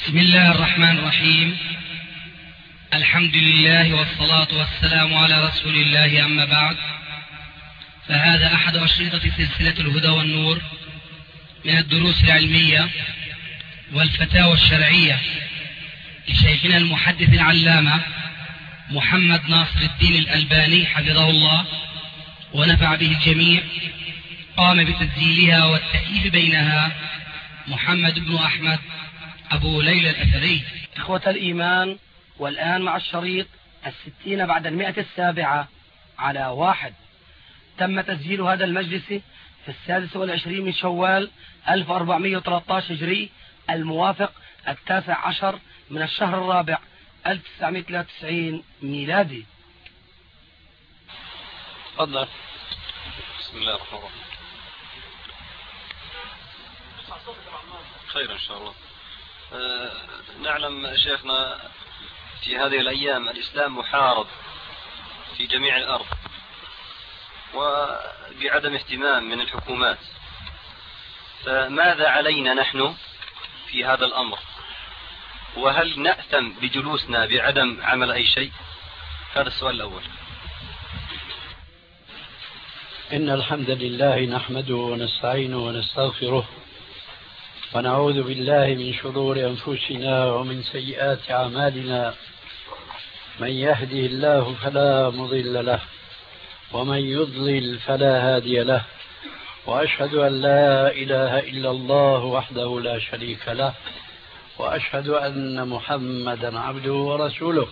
بسم الله الرحمن الرحيم. الحمد لله والصلاة والسلام على رسول الله، أما بعد، فهذا أحد أشرطة سلسلة الهدى والنور من الدروس العلمية والفتاوى الشرعية لشيخنا المحدث العلامة محمد ناصر الدين الألباني حفظه الله ونفع به الجميع. قام بتسجيلها والتأليف بينها محمد بن أحمد أبو ليلى الأثري. إخوة الإيمان، والآن مع الشريط 60 بعد 107 على 1. تم تسجيل هذا المجلس في 26 من شوال 1413 هجري، الموافق 19 من الشهر الرابع 1993 ميلادي. تفضل. بسم الله الرحمن الرحيم. خير إن شاء الله. نعلم شيخنا في هذه الأيام الإسلام محارب في جميع الأرض وبعدم اهتمام من الحكومات، فماذا علينا نحن في هذا الأمر؟ وهل نأثم بجلوسنا بعدم عمل أي شيء؟ هذا السؤال الأول. إن الحمد لله نحمده ونستعينه ونستغفره ونعوذ بالله من شرور أنفسنا ومن سيئات أعمالنا. من يهده الله فلا مضل له ومن يضلل فلا هادي له، وأشهد أن لا إله إلا الله وحده لا شريك له، وأشهد أن محمدا عبده ورسوله.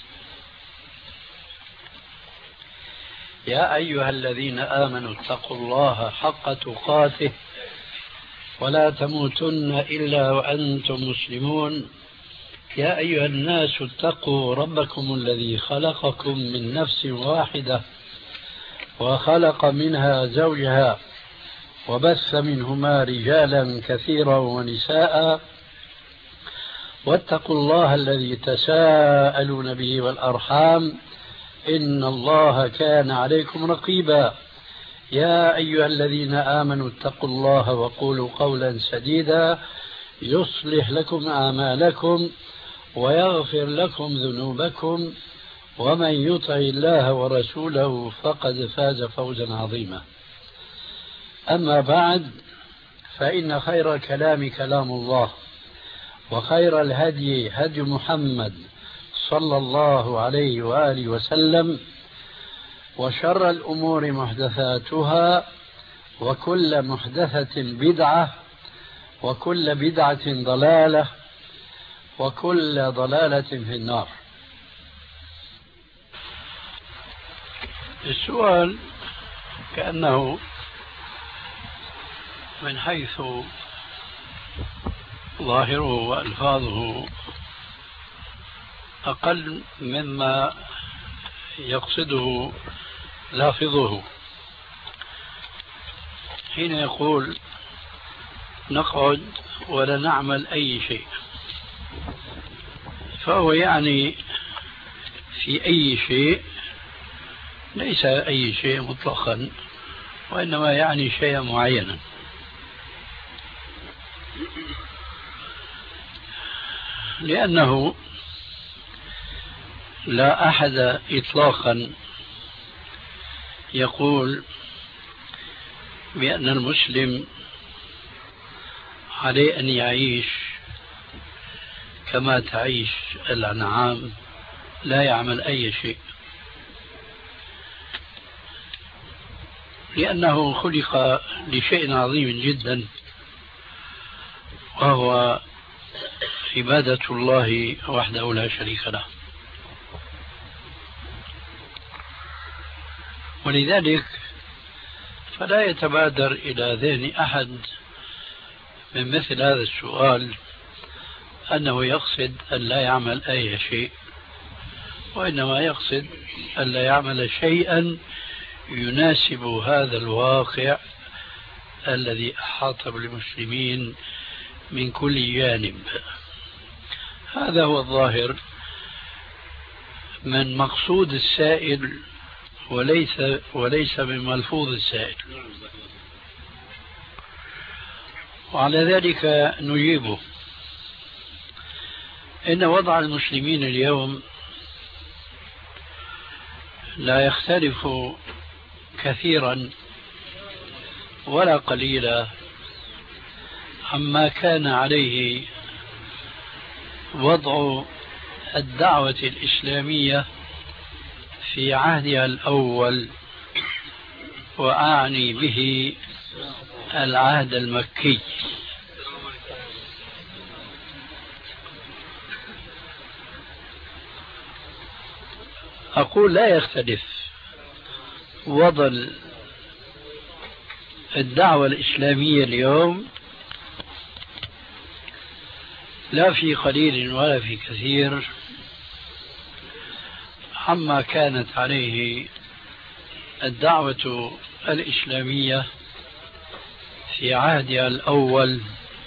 يا أيها الذين آمنوا اتقوا الله حق تقاته ولا تموتن إلا وأنتم مسلمون. يا أيها الناس اتقوا ربكم الذي خلقكم من نفس واحدة وخلق منها زوجها وبث منهما رجالا كثيرا ونساء، واتقوا الله الذي تساءلون به والأرحام إن الله كان عليكم رقيبا. يا أيها الذين آمنوا اتقوا الله وقولوا قولا سديدا يصلح لكم أعمالكم ويغفر لكم ذنوبكم، ومن يطع الله ورسوله فقد فاز فوزا عظيما. أما بعد، فإن خير الكلام كلام الله، وخير الهدي هدي محمد صلى الله عليه وآله وسلم، وشر الأمور محدثاتها، وكل محدثة بدعة، وكل بدعة ضلالة، وكل ضلالة في النار. السؤال كأنه من حيث ظاهره وألفاظه أقل مما يقصده لافظه حين يقول نقعد ولا نعمل أي شيء، فهو يعني في أي شيء، ليس أي شيء مطلقا، وإنما يعني شيئا معينا. لأنه لا أحد إطلاقا يقول بأن المسلم عليه أن يعيش كما تعيش الأنعام، لا يعمل أي شيء، لأنه خلق لشيء عظيم جدا، وهو عبادة الله وحده لا شريك له. ولذلك فلا يتبادر إلى ذهن أحد من مثل هذا السؤال أنه يقصد أن لا يعمل أي شيء، وإنما يقصد أن لا يعمل شيئا يناسب هذا الواقع الذي أحاط بالمسلمين من كل جانب. هذا هو الظاهر من مقصود السائل وليس من ملفوظ السائل. وعلى ذلك نجيبه إن وضع المسلمين اليوم لا يختلف كثيرا ولا قليلا عما كان عليه وضع الدعوة الإسلامية في عهدها الأول، وأعني به العهد المكي. أقول لا يختلف وضع الدعوة الإسلامية اليوم لا في قليل ولا في كثير عما كانت عليه الدعوة الإسلامية في عهدها الأول،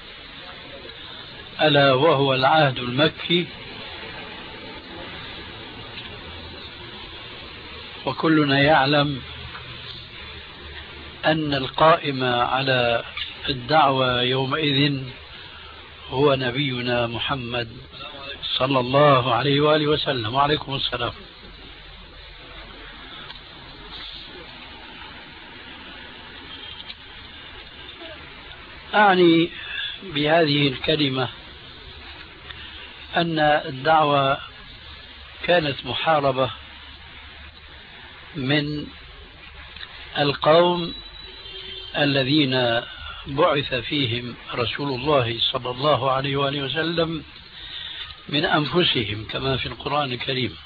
ألا وهو العهد المكي. وكلنا يعلم أن القائم على الدعوة يومئذ هو نبينا محمد صلى الله عليه وآله وسلم. وعليكم السلام. أعني بهذه الكلمة أن الدعوة كانت محاربة من القوم الذين بعث فيهم رسول الله صلى الله عليه وآله وسلم من أنفسهم كما في القرآن الكريم.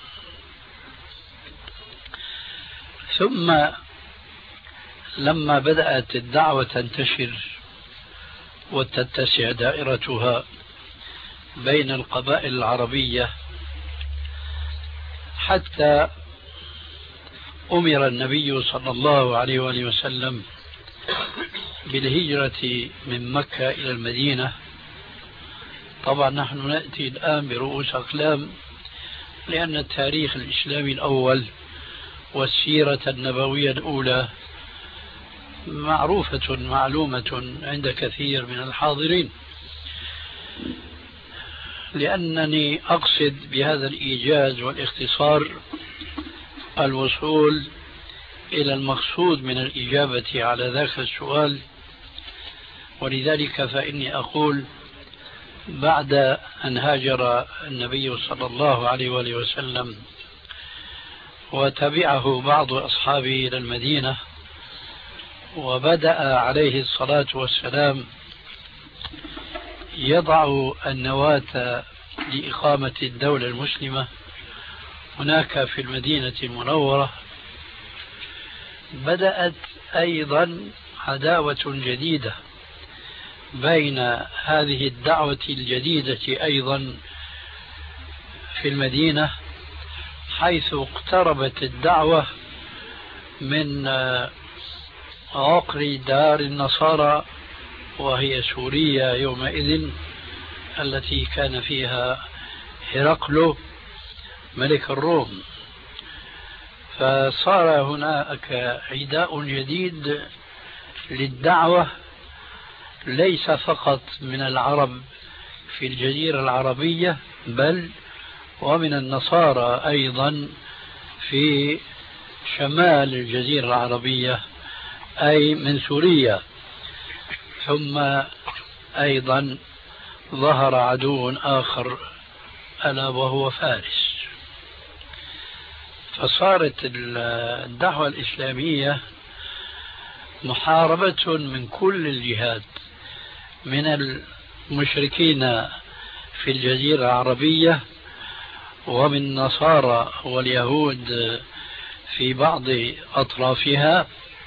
ثم لما بدأت الدعوة تنتشر وتتسع دائرتها بين القبائل العربية حتى أمر النبي صلى الله عليه وآله وسلم بالهجرة من مكة إلى المدينة. طبعا نحن نأتي الآن برؤوس أقلام، لأن التاريخ الإسلامي الأول والسيرة النبوية الأولى معروفة معلومة عند كثير من الحاضرين. لأنني أقصد بهذا الإيجاز والاختصار الوصول إلى المقصود من الإجابة على ذاك السؤال. ولذلك فإني أقول بعد أن هاجر النبي صلى الله عليه وآله وسلم وتبعه بعض أصحابه إلى المدينة، وبدأ عليه الصلاة والسلام يضع النواة لإقامة الدولة المسلمة هناك في المدينة المنورة، بدأت أيضا عداوة جديدة بين هذه الدعوة الجديدة أيضا في المدينة، حيث اقتربت الدعوة من عقر دار النصارى وهي سوريا يومئذ، التي كان فيها هرقل ملك الروم. فصار هناك عداء جديد للدعوة، ليس فقط من العرب في الجزيرة العربية بل ومن النصارى أيضا في شمال الجزيرة العربية أي من سوريا. ثم أيضا ظهر عدو آخر ألا وهو فارس. فصارت الدعوة الإسلامية محاربة من كل الجهات، من المشركين في الجزيرة العربية ومن النصارى واليهود في بعض أطرافها،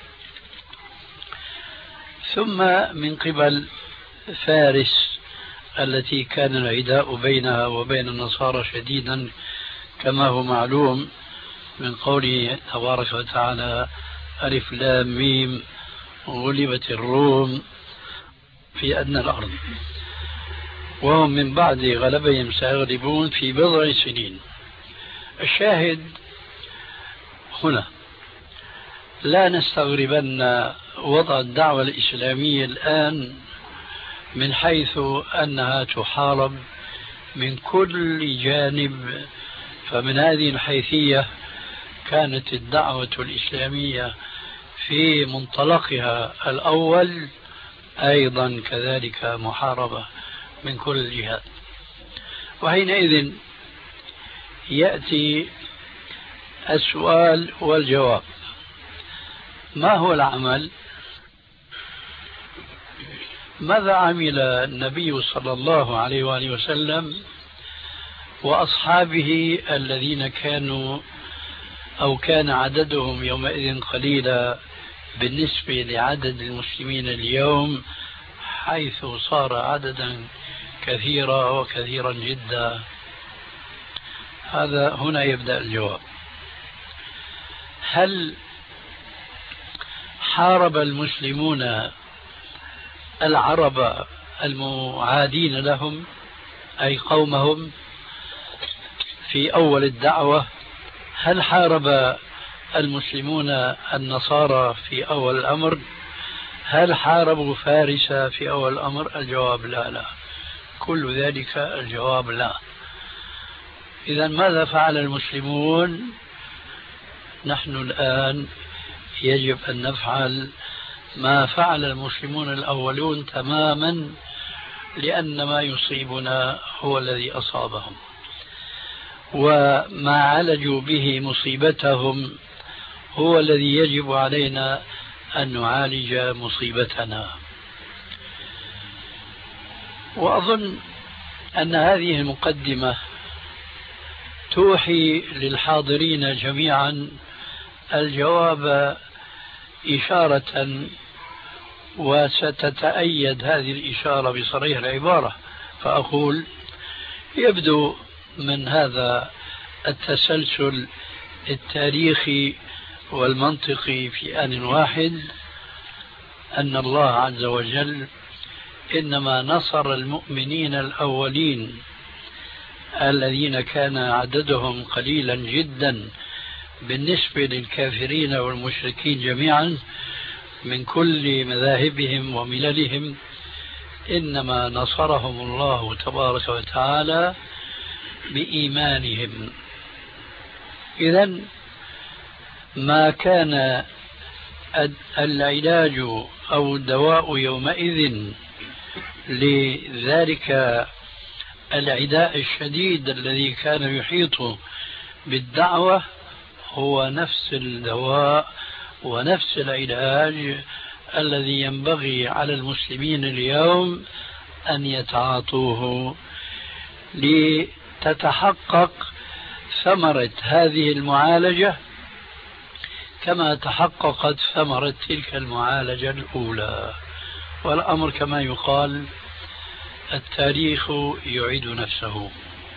ثم من قبل فارس التي كان العداء بينها وبين النصارى شديدا كما هو معلوم من قوله تبارك وتعالى ألف لام ميم غلبت الروم في أدنى الأرض وهم من بعد غلبهم سيغلبون في بضع سنين. الشاهد هنا لا نستغربن وضع الدعوة الإسلامية الآن من حيث أنها تحارب من كل جانب. فمن هذه الحيثية كانت الدعوة الإسلامية في منطلقها الأول أيضا كذلك محاربة من كل الجهات. وحينئذ يأتي السؤال والجواب: ما هو العمل؟ ماذا عمل النبي صلى الله عليه وآله وسلم وأصحابه الذين كانوا أو كان عددهم يومئذ قليلا بالنسبة لعدد المسلمين اليوم، حيث صار عددا كثيرا وكثيرا جدا؟ هنا يبدأ الجواب. هل حارب المسلمون العرب المعادين لهم أي قومهم في أول الدعوة؟ هل حارب المسلمون النصارى في أول الأمر؟ هل حاربوا فارس في أول الأمر؟ الجواب لا. كل ذلك الجواب لا. إذن ماذا فعل المسلمون؟ نحن الآن يجب أن نفعل ما فعل المسلمون الأولون تماما، لأن ما يصيبنا هو الذي أصابهم، وما عالجوا به مصيبتهم هو الذي يجب علينا أن نعالج مصيبتنا. وأظن أن هذه المقدمة توحي للحاضرين جميعا الجواب إشارة، وستتأيد هذه الإشارة بصريح العبارة. فأقول: يبدو من هذا التسلسل التاريخي والمنطقي في آن واحد أن الله عز وجل إنما نصر المؤمنين الأولين الذين كان عددهم قليلا جدا بالنسبة للكافرين والمشركين جميعا من كل مذاهبهم ومللهم، إنما نصرهم الله تبارك وتعالى بإيمانهم. إذن ما كان العلاج أو الدواء يومئذ لذلك العداء الشديد الذي كان يحيط بالدعوة هو نفس الدواء ونفس العلاج الذي ينبغي على المسلمين اليوم أن يتعاطوه لتتحقق ثمرة هذه المعالجة كما تحققت ثمرة تلك المعالجة الأولى. والأمر كما يقال: التاريخ يعيد نفسه.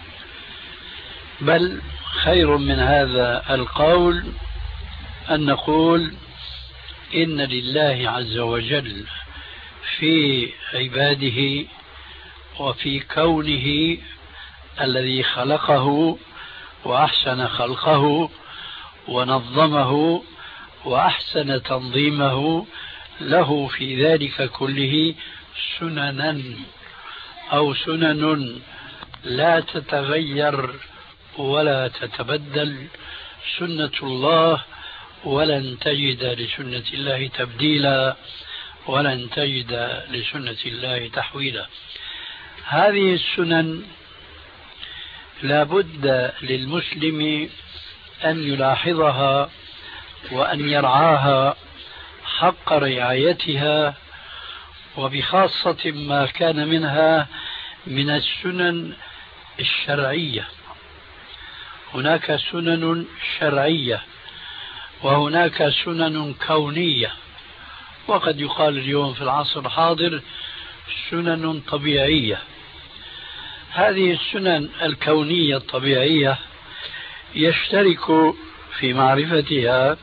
بل خير من هذا القول أن نقول: إن لله عز وجل في عباده وفي كونه الذي خلقه وأحسن خلقه ونظمه وأحسن تنظيمه، له في ذلك كله سننا أو سنن لا تتغير ولا تتبدل، سنة الله، ولن تجد لسنة الله تبديلا ولن تجد لسنة الله تحويلا. هذه السنن لا بد للمسلم أن يلاحظها وأن يرعاها حق رعايتها، وبخاصة ما كان منها من السنن الشرعية. هناك سنن شرعية وهناك سنن كونية، وقد يقال اليوم في العصر الحاضر سنن طبيعية. هذه السنن الكونية الطبيعية يشترك في معرفتها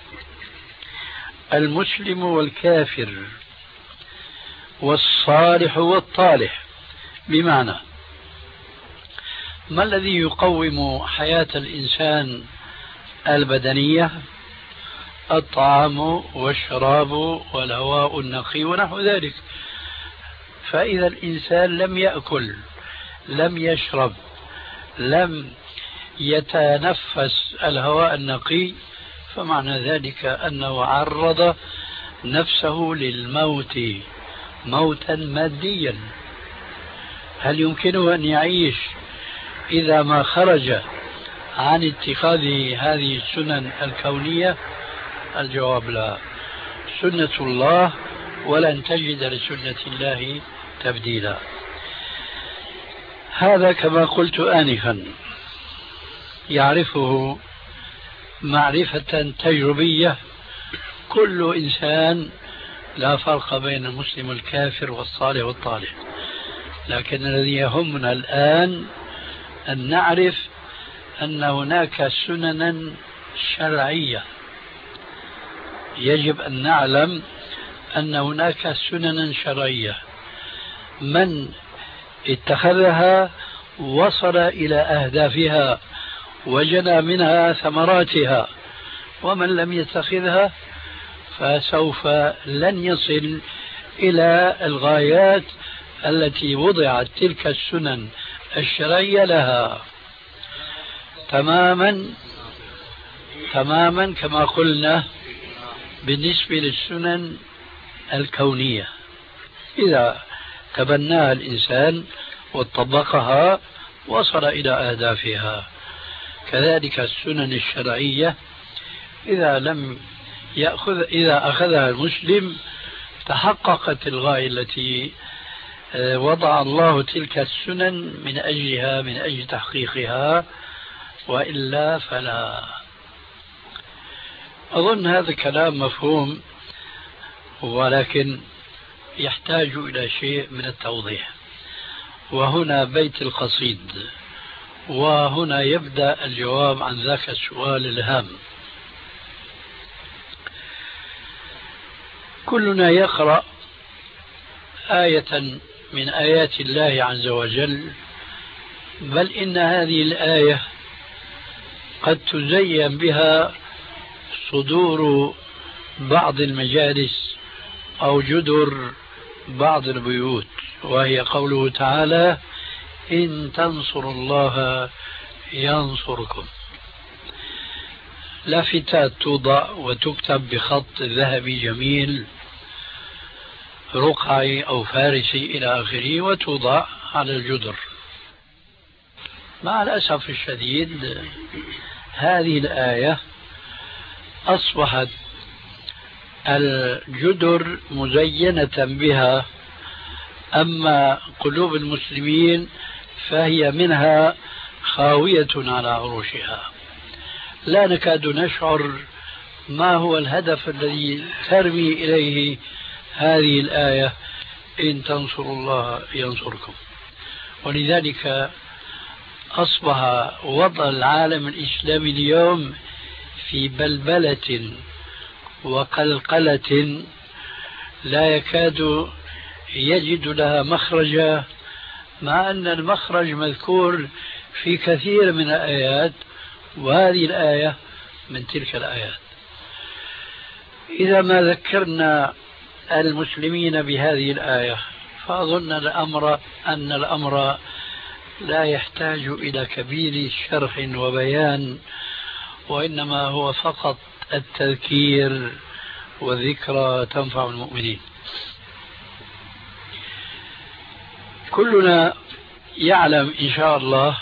المسلم والكافر والصالح والطالح. بمعنى: ما الذي يقوم حياة الإنسان البدنية؟ الطعام والشراب والهواء النقي ونحو ذلك. فإذا الإنسان لم يأكل لم يشرب لم يتنفس الهواء النقي فمعنى ذلك أنه عرض نفسه للموت موتا ماديا. هل يمكنه أن يعيش إذا ما خرج عن اتخاذ هذه السنن الكونية؟ الجواب لا. سنة الله ولن تجد لسنة الله تبديلا. هذا كما قلت آنفا يعرفه معرفة تجربية كل إنسان، لا فرق بين المسلم والكافر والصالح والطالح. لكن الذي يهمنا الآن أن نعرف أن هناك سننا شرعية. يجب أن نعلم أن هناك سننا شرعية من اتخذها وصل إلى أهدافها وجنى منها ثمراتها، ومن لم يتخذها فسوف لن يصل إلى الغايات التي وضعت تلك السنن الشرعية لها. تماما كما قلنا بالنسبة للسنن الكونية، إذا تبناها الإنسان وطبقها وصل إلى أهدافها. كذلك السنن الشرعية إذا أخذها المسلم تحققت الغاية التي وضع الله تلك السنن من أجلها، من أجل تحقيقها، وإلا فلا. أظن هذا الكلام مفهوم، ولكن يحتاج إلى شيء من التوضيح. وهنا بيت القصيد، وهنا يبدأ الجواب عن ذاك السؤال الهام. كلنا يقرأ آية من آيات الله عز وجل، بل إن هذه الآية قد تزين بها صدور بعض المجالس أو جدر بعض البيوت، وهي قوله تعالى: إن تنصروا الله ينصركم. لافتات توضع وتكتب بخط ذهبي جميل رقعي أو فارسي إلى آخره، وتوضع على الجدر. مع الأسف الشديد هذه الآية أصبحت الجدر مزينة بها، أما قلوب المسلمين فهي منها خاوية على عروشها. لا نكاد نشعر ما هو الهدف الذي ترمي إليه هذه الآية: إن تنصروا الله ينصركم. ولذلك أصبح وضع العالم الإسلامي اليوم في بلبلة وقلقلة لا يكاد يجد لها مخرجا، مع أن المخرج مذكور في كثير من الآيات، وهذه الآية من تلك الآيات. إذا ما ذكرنا المسلمين بهذه الآية فأظن أن الأمر لا يحتاج إلى كبير شرح وبيان، وإنما هو فقط التذكير والذكرى تنفع المؤمنين. كلنا يعلم إن شاء الله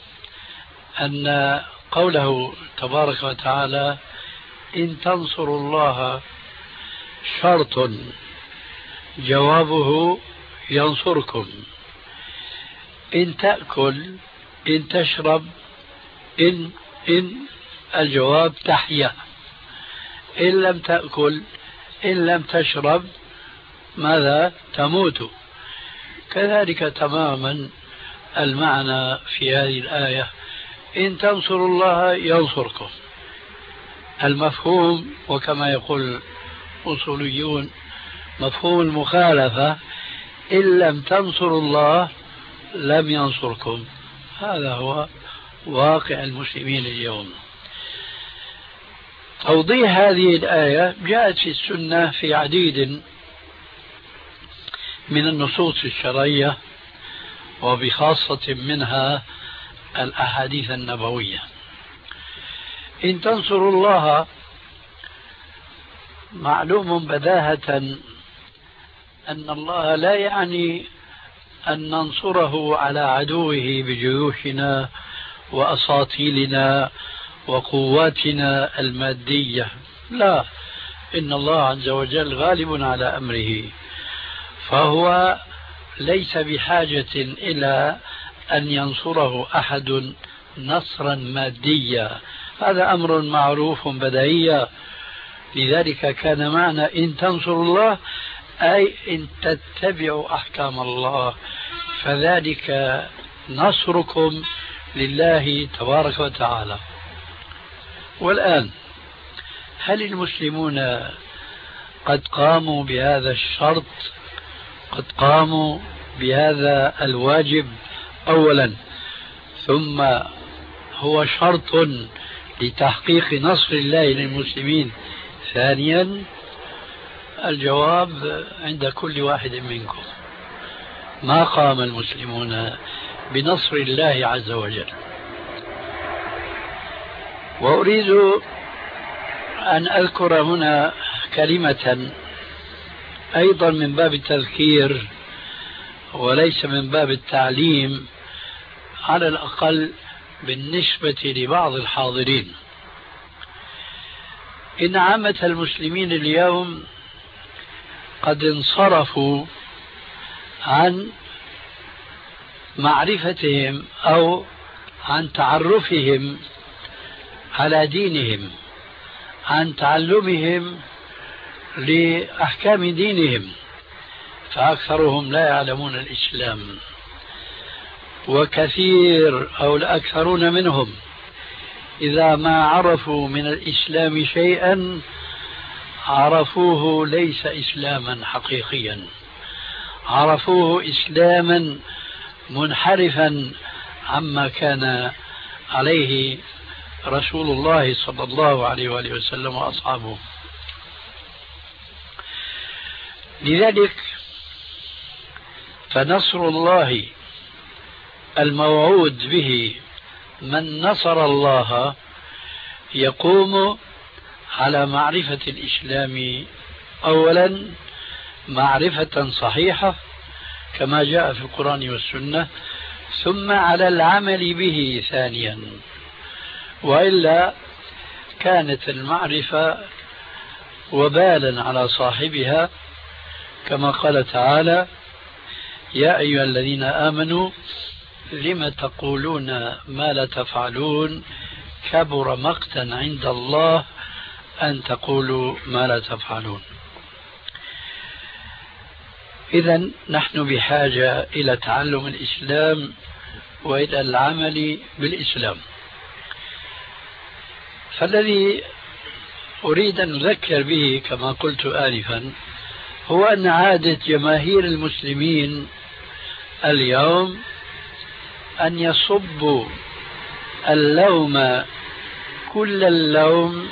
أن قوله تبارك وتعالى: إن تنصروا الله شرط جوابه ينصركم. إن تأكل، إن تشرب، إن الجواب تحيا. إن لم تأكل، إن لم تشرب، ماذا؟ تموت. كذلك تماما المعنى في هذه الآية: إن تنصروا الله ينصركم. المفهوم، وكما يقول الأصوليون، مفهوم المخالفة: إن لم تنصروا الله لم ينصركم. هذا هو واقع المسلمين اليوم. توضيح هذه الآية جاءت في السنة في عديد من النصوص الشرعية، وبخاصة منها الأحاديث النبوية. إن تنصروا الله معلوم بداهة أن الله لا يعني أن ننصره على عدوه بجيوشنا وأساطيلنا وقواتنا المادية، لا، إن الله عز وجل غالب على أمره، فهو ليس بحاجة إلى أن ينصره أحد نصرا ماديا، هذا أمر معروف بديهي. لذلك كان معنى إن تنصروا الله أي إن تتبعوا أحكام الله، فذلك نصركم لله تبارك وتعالى. والآن هل المسلمون قد قاموا بهذا الشرط، قد قاموا بهذا الواجب أولا، ثم هو شرط لتحقيق نصر الله للمسلمين ثانيا؟ الجواب عند كل واحد منكم، ما قام المسلمون بنصر الله عز وجل. وأريد أن أذكر هنا كلمة أيضا من باب التذكير وليس من باب التعليم، على الأقل بالنسبة لبعض الحاضرين. إن عامة المسلمين اليوم قد انصرفوا عن معرفتهم أو عن تعرفهم على دينهم، عن تعلمهم لأحكام دينهم، فأكثرهم لا يعلمون الإسلام، وكثير أو الأكثرون منهم إذا ما عرفوا من الإسلام شيئا عرفوه ليس إسلاما حقيقيا، عرفوه إسلاما منحرفا عما كان عليه رسول الله صلى الله عليه وآله وسلم وأصحابه. لذلك فنصر الله الموعود به من نصر الله يقوم على معرفة الإسلام أولا معرفة صحيحة كما جاء في القرآن والسنة، ثم على العمل به ثانيا، وإلا كانت المعرفة وبالا على صاحبها، كما قال تعالى: يا أيها الذين آمنوا لم تقولون ما لا تفعلون كبر مقتا عند الله أن تقولوا ما لا تفعلون. إذن نحن بحاجة إلى تعلم الإسلام وإلى العمل بالإسلام. فالذي أريد أن أذكر به كما قلت آنفا هو أن عادة جماهير المسلمين اليوم أن يصبوا اللوم كل اللوم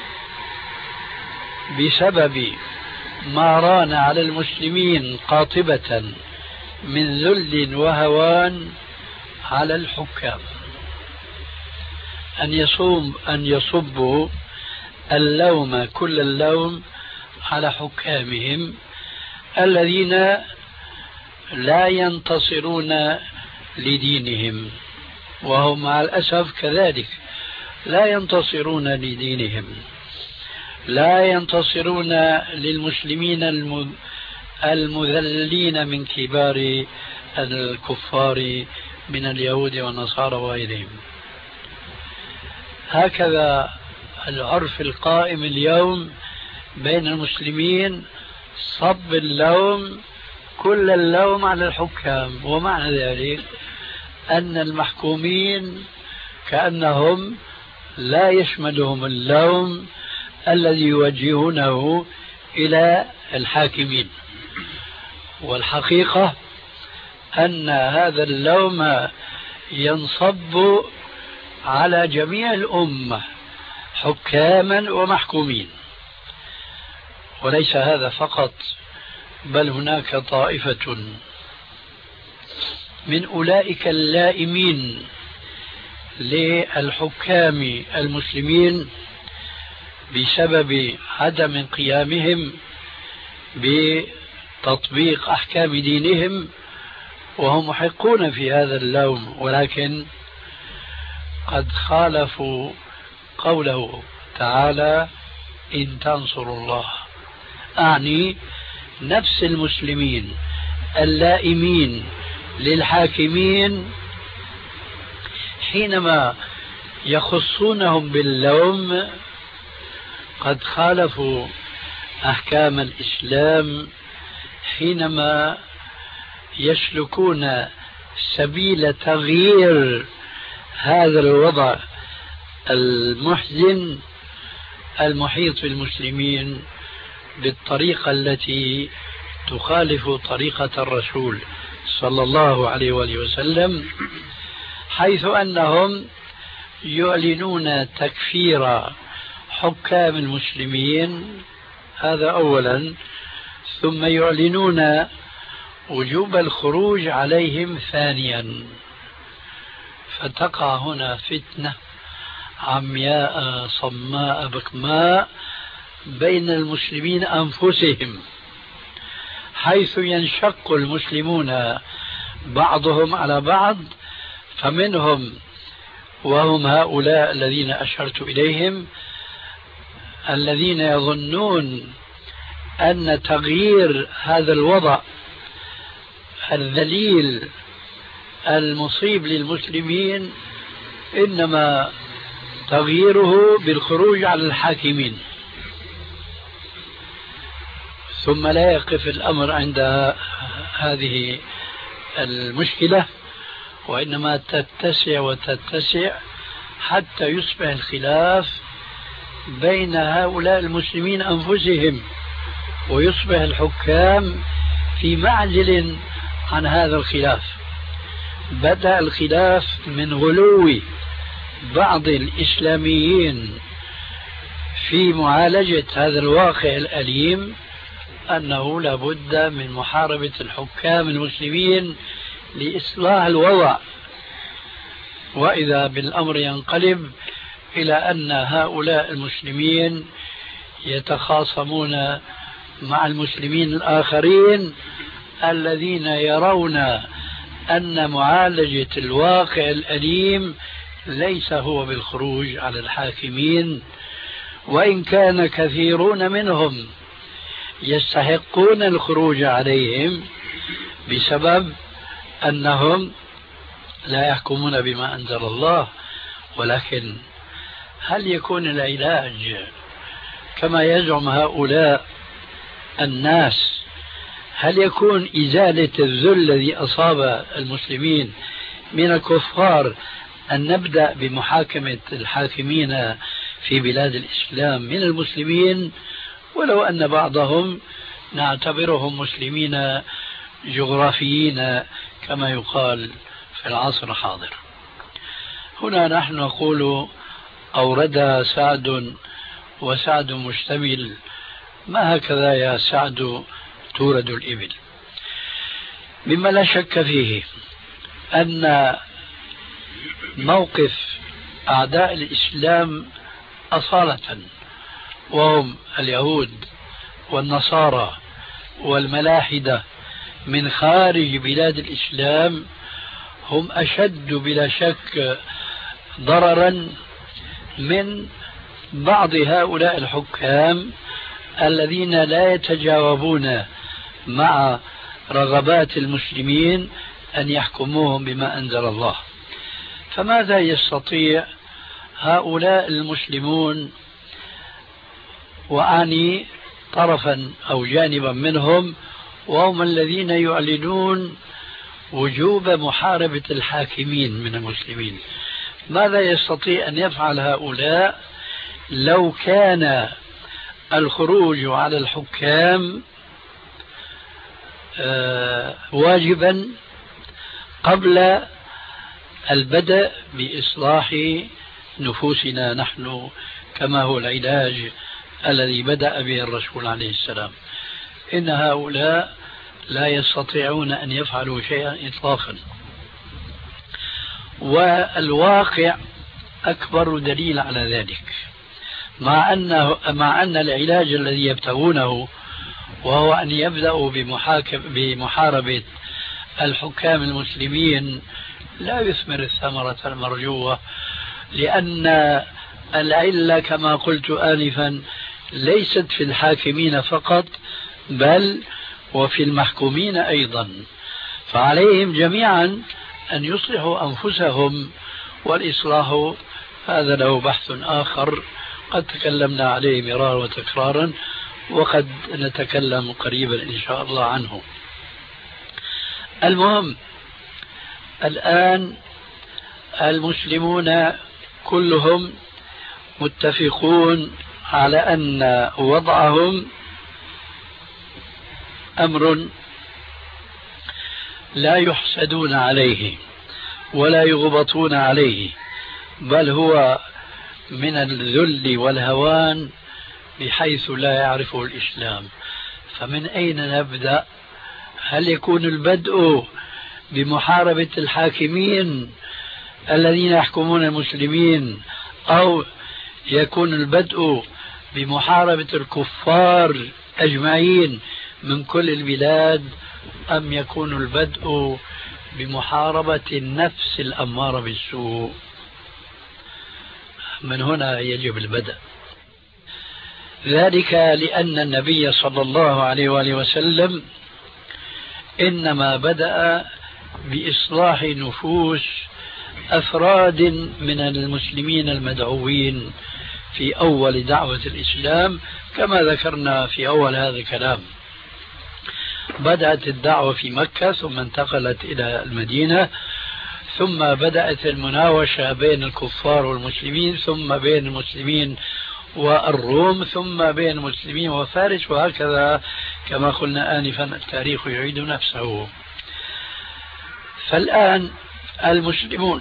بسبب ما ران على المسلمين قاطبة من ذل وهوان على الحكام، أن يصبوا اللوم كل اللوم على حكامهم الذين لا ينتصرون لدينهم، وهم مع الأسف كذلك لا ينتصرون لدينهم، لا ينتصرون للمسلمين المذلين من كبار الكفار من اليهود والنصارى وغيرهم. هكذا العرف القائم اليوم بين المسلمين، صب اللوم كل اللوم على الحكام، ومعنى ذلك أن المحكومين كأنهم لا يشملهم اللوم الذي يوجهونه إلى الحاكمين. والحقيقة أن هذا اللوم ينصب على جميع الأمة حكاما ومحكومين، وليس هذا فقط، بل هناك طائفة من أولئك اللائمين للحكام المسلمين بسبب عدم قيامهم بتطبيق أحكام دينهم، وهم محقون في هذا اللوم، ولكن قد خالفوا قوله تعالى إن تنصروا الله، أعني نفس المسلمين اللائمين للحاكمين حينما يخصونهم باللوم قد خالفوا أحكام الإسلام حينما يسلكون سبيل تغيير هذا الوضع المحزن المحيط بالمسلمين بالطريقة التي تخالف طريقة الرسول صلى الله عليه وآله وسلم، حيث أنهم يعلنون تكفير حكام المسلمين، هذا أولا، ثم يعلنون وجوب الخروج عليهم ثانيا، فتقع هنا فتنة عمياء صماء بكماء بين المسلمين أنفسهم، حيث ينشق المسلمون بعضهم على بعض، فمنهم وهم هؤلاء الذين أشرت إليهم الذين يظنون أن تغيير هذا الوضع الذليل المصيب للمسلمين إنما تغييره بالخروج على الحاكمين. ثم لا يقف الأمر عند هذه المشكلة، وإنما تتسع وتتسع حتى يصبح الخلاف بين هؤلاء المسلمين أنفسهم، ويصبح الحكام في معزل عن هذا الخلاف. بدأ الخلاف من غلو بعض الإسلاميين في معالجة هذا الواقع الأليم، أنه لابد من محاربة الحكام المسلمين لإصلاح الوضع، وإذا بالأمر ينقلب إلى أن هؤلاء المسلمين يتخاصمون مع المسلمين الآخرين الذين يرون أن معالجة الواقع الأليم ليس هو بالخروج على الحاكمين، وإن كان كثيرون منهم يستحقون الخروج عليهم بسبب أنهم لا يحكمون بما أنزل الله. ولكن هل يكون العلاج كما يزعم هؤلاء الناس؟ هل يكون إزالة الذل الذي أصاب المسلمين من الكفار أن نبدأ بمحاكمة الحاكمين في بلاد الإسلام من المسلمين، ولو أن بعضهم نعتبرهم مسلمين جغرافيين كما يقال في العصر الحاضر؟ هنا نحن نقول أورد سعد وسعد مشتمل، ما هكذا يا سعد تورد الإبل. مما لا شك فيه أن موقف أعداء الإسلام أصالة، وهم اليهود والنصارى والملاحدة من خارج بلاد الإسلام، هم أشد بلا شك ضررا من بعض هؤلاء الحكام الذين لا يتجاوبون مع رغبات المسلمين أن يحكموهم بما أنزل الله. فماذا يستطيع هؤلاء المسلمون، وأعني طرفا أو جانبا منهم، وهم الذين يعلنون وجوب محاربة الحاكمين من المسلمين، ماذا يستطيع أن يفعل هؤلاء لو كان الخروج على الحكام واجبا قبل البدء بإصلاح نفوسنا نحن، كما هو العلاج الذي بدأ به الرسول عليه السلام؟ إن هؤلاء لا يستطيعون أن يفعلوا شيئا إطلاقا. والواقع أكبر دليل على ذلك، مع أن العلاج الذي يبتغونه وهو أن يبدأوا بمحاربة الحكام المسلمين لا يثمر الثمرة المرجوة، لأن العلة كما قلت آنفا ليست في الحاكمين فقط بل وفي المحكومين أيضا، فعليهم جميعا أن يصلحوا أنفسهم، والإصلاح هذا له بحث آخر قد تكلمنا عليه مرارا وتكرارا، وقد نتكلم قريبا إن شاء الله عنه. المهم الآن المسلمون كلهم متفقون على أن وضعهم أمر لا يحسدون عليه ولا يغبطون عليه، بل هو من الذل والهوان بحيث لا يعرفه الإسلام. فمن أين نبدأ؟ هل يكون البدء بمحاربة الحاكمين الذين يحكمون المسلمين، أو يكون البدء بمحاربة الكفار أجمعين من كل البلاد، أم يكون البدء بمحاربة النفس الأمارة بالسوء؟ من هنا يجب البدء، ذلك لأن النبي صلى الله عليه وآله وسلم إنما بدأ بإصلاح نفوس أفراد من المسلمين المدعوين في أول دعوة الإسلام، كما ذكرنا في أول هذا الكلام. بدأت الدعوة في مكة ثم انتقلت إلى المدينة، ثم بدأت المناوشة بين الكفار والمسلمين، ثم بين المسلمين والروم، ثم بين المسلمين وفارس، وهكذا كما قلنا آنفا التاريخ يعيد نفسه. فالآن المسلمون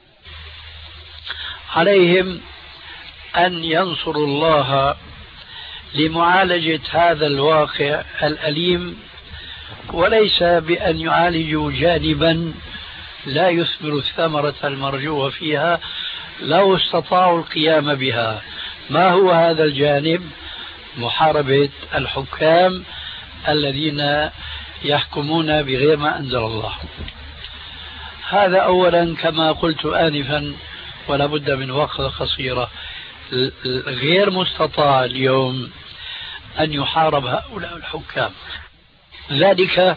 عليهم أن ينصروا الله لمعالجة هذا الواقع الأليم، وليس بأن يعالجوا جانبا لا يثمر الثمرة المرجوة فيها لو استطاعوا القيام بها. ما هو هذا الجانب؟ محاربة الحكام الذين يحكمون بغير ما أنزل الله. هذا أولا كما قلت آنفا، ولا بد من وقفة قصيرة. غير مستطاع اليوم أن يحارب هؤلاء الحكام، ذلك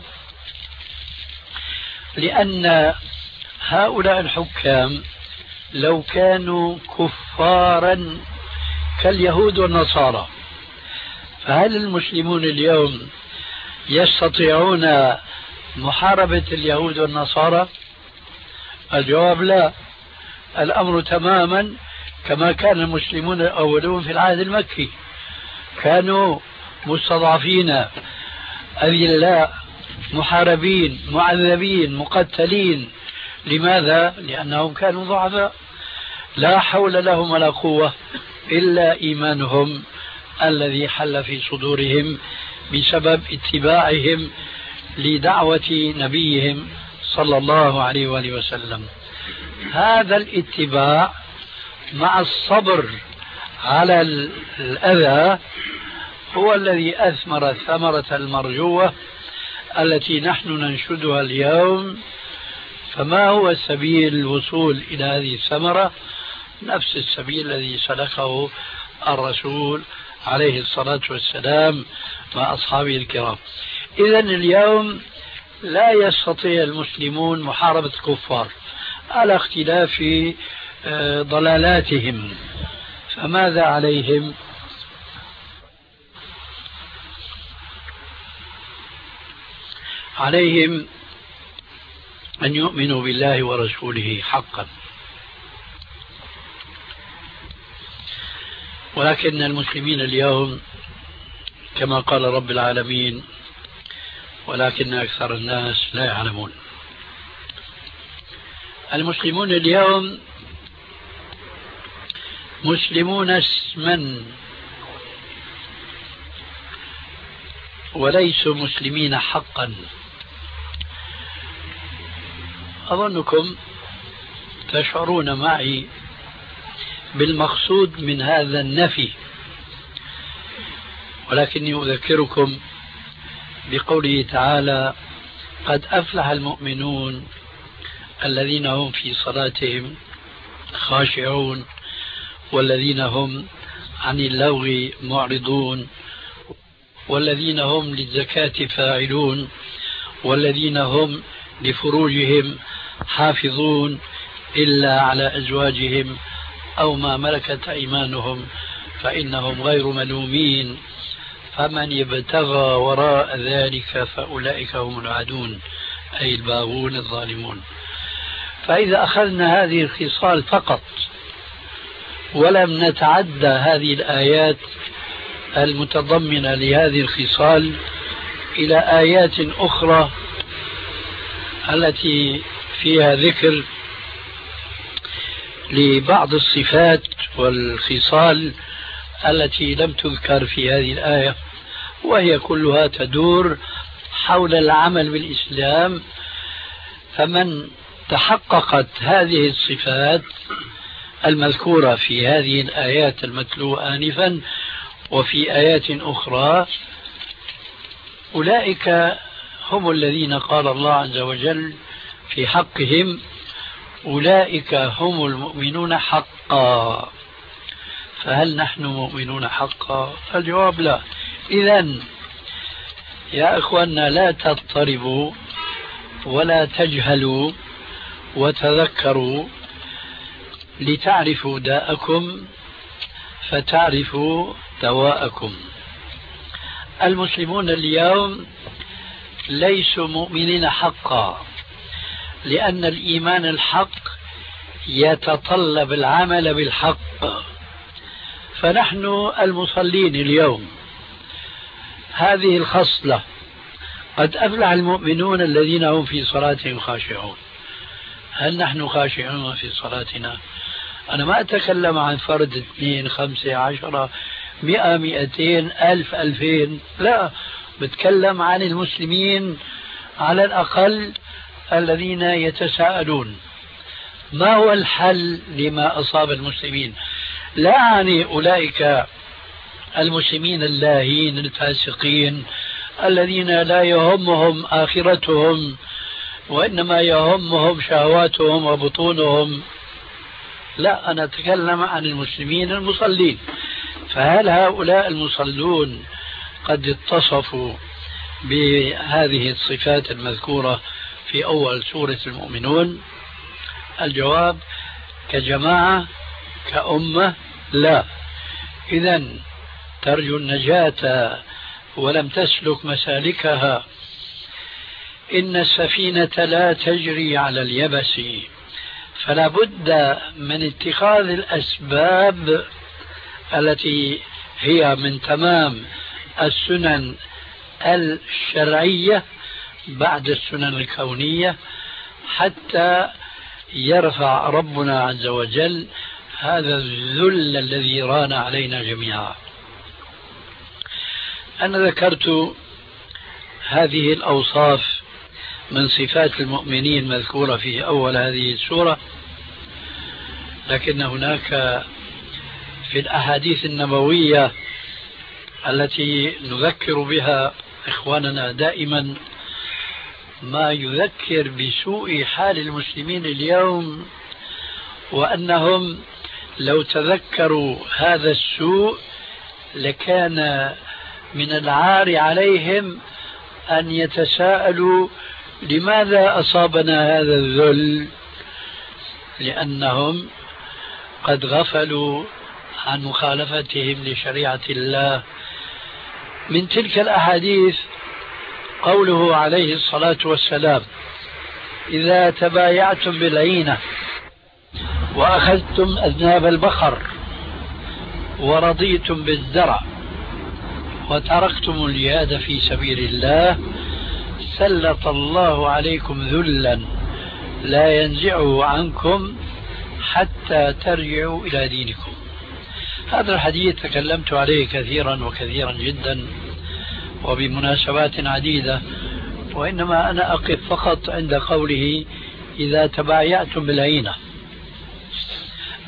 لأن هؤلاء الحكام لو كانوا كفارا كاليهود والنصارى، فهل المسلمون اليوم يستطيعون محاربة اليهود والنصارى؟ الجواب لا. الأمر تماما كما كان المسلمون الأولون في العهد المكي، كانوا مستضعفين أذلاء محاربين معذبين مقتلين. لماذا؟ لأنهم كانوا ضعفاء لا حول لهم ولا قوة إلا إيمانهم الذي حل في صدورهم بسبب اتباعهم لدعوة نبيهم صلى الله عليه وآله وسلم. هذا الاتباع مع الصبر على الأذى هو الذي أثمر الثمرة المرجوة التي نحن ننشدها اليوم. فما هو سبيل الوصول إلى هذه الثمرة؟ نفس السبيل الذي سلكه الرسول عليه الصلاة والسلام مع أصحابه الكرام. إذن اليوم لا يستطيع المسلمون محاربة الكفار على اختلاف ضلالاتهم، فماذا عليهم؟ عليهم أن يؤمنوا بالله ورسوله حقا. ولكن المسلمين اليوم كما قال رب العالمين: ولكن أكثر الناس لا يعلمون. المسلمون اليوم مسلمون اسما وليسوا مسلمين حقا. أظنكم تشعرون معي بالمقصود من هذا النفي، ولكني أذكركم بقوله تعالى: قد أفلح المؤمنون الذين هم في صلاتهم خاشعون والذين هم عن اللغو معرضون والذين هم للزكاة فاعلون والذين هم لفروجهم حافظون إلا على أزواجهم أو ما ملكت أيمانهم فإنهم غير ملومين فمن يبتغى وراء ذلك فأولئك هم العادون، أي الباغون الظالمون. فإذا أخذنا هذه الخصال فقط ولم نتعدى هذه الآيات المتضمنة لهذه الخصال إلى آيات أخرى التي فيها ذكر لبعض الصفات والخصال التي لم تذكر في هذه الآية، وهي كلها تدور حول العمل بالإسلام. فمن تحققت هذه الصفات المذكورة في هذه الآيات المتلوة آنفا وفي آيات أخرى، أولئك هم الذين قال الله عز وجل في حقهم: أولئك هم المؤمنون حقا. فهل نحن مؤمنون حقا؟ الجواب لا. إذن يا إخواننا لا تضطربوا ولا تجهلوا وتذكروا لتعرفوا داءكم فتعرفوا دواءكم. المسلمون اليوم ليسوا مؤمنين حقا، لأن الإيمان الحق يتطلب العمل بالحق. فنحن المصلين اليوم هذه الخصلة: قد أفلح المؤمنون الذين هم في صلاتهم خاشعون. هل نحن خاشعون في صلاتنا؟ أنا ما أتكلم عن فرد 2 5 10 100 200 1000 2000، لا، بتكلم عن المسلمين على الأقل الذين يتساءلون ما هو الحل لما أصاب المسلمين. لا يعني أولئك المسلمين اللاهين الفاسقين الذين لا يهمهم آخرتهم وإنما يهمهم شهواتهم وبطونهم، لا، أنا أتكلم عن المسلمين المصلين. فهل هؤلاء المصلون قد اتصفوا بهذه الصفات المذكورة في أول سورة المؤمنون؟ الجواب: كجماعة كأمة لا. إذن ترجو النجاة ولم تسلك مسالكها. إن السفينة لا تجري على اليبس، فلا بد من اتخاذ الأسباب التي هي من تمام السنن الشرعية بعد السنن الكونية حتى يرفع ربنا عز وجل هذا الذل الذي ران علينا جميعا. أنا ذكرت هذه الأوصاف من صفات المؤمنين مذكورة في أول هذه السورة، لكن هناك في الأحاديث النبوية التي نذكر بها إخواننا دائما ما يذكر بسوء حال المسلمين اليوم، وأنهم لو تذكروا هذا السوء لكان من العار عليهم أن يتساءلوا لماذا أصابنا هذا الذل، لأنهم قد غفلوا عن مخالفتهم لشريعة الله. من تلك الأحاديث قوله عليه الصلاة والسلام: إذا تبايعتم بالعينة وأخذتم أذناب البقر ورضيتم بالزرع وتركتم الجهاد في سبيل الله سلط الله عليكم ذلا لا ينزعه عنكم حتى ترجعوا إلى دينكم. هذا الحديث تكلمت عليه كثيرا وكثيرا جدا وبمناسبات عديدة، وإنما أنا أقف فقط عند قوله إذا تبايعتم بالعينة.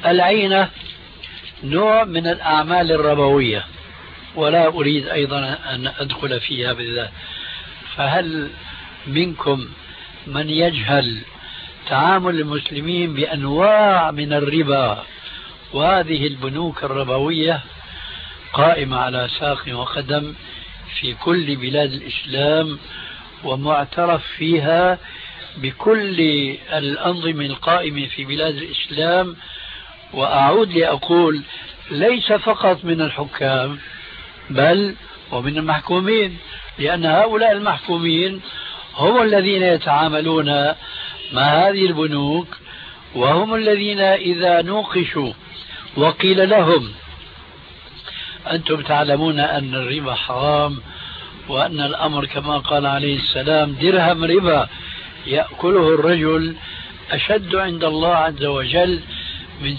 العينة نوع من الأعمال الربوية، ولا أريد أيضا أن أدخل فيها بالذات. فهل منكم من يجهل تعامل المسلمين بأنواع من الربا، وهذه البنوك الربوية قائمة على ساق وقدم في كل بلاد الإسلام، ومعترف فيها بكل الأنظمة القائمة في بلاد الإسلام؟ وأعود لأقول ليس فقط من الحكام بل ومن المحكومين، لأن هؤلاء المحكومين هم الذين يتعاملون مع هذه البنوك، وهم الذين إذا نوقشوا وقيل لهم أنتم تعلمون أن الربا حرام، وأن الأمر كما قال عليه السلام درهم ربا يأكله الرجل أشد عند الله عز وجل من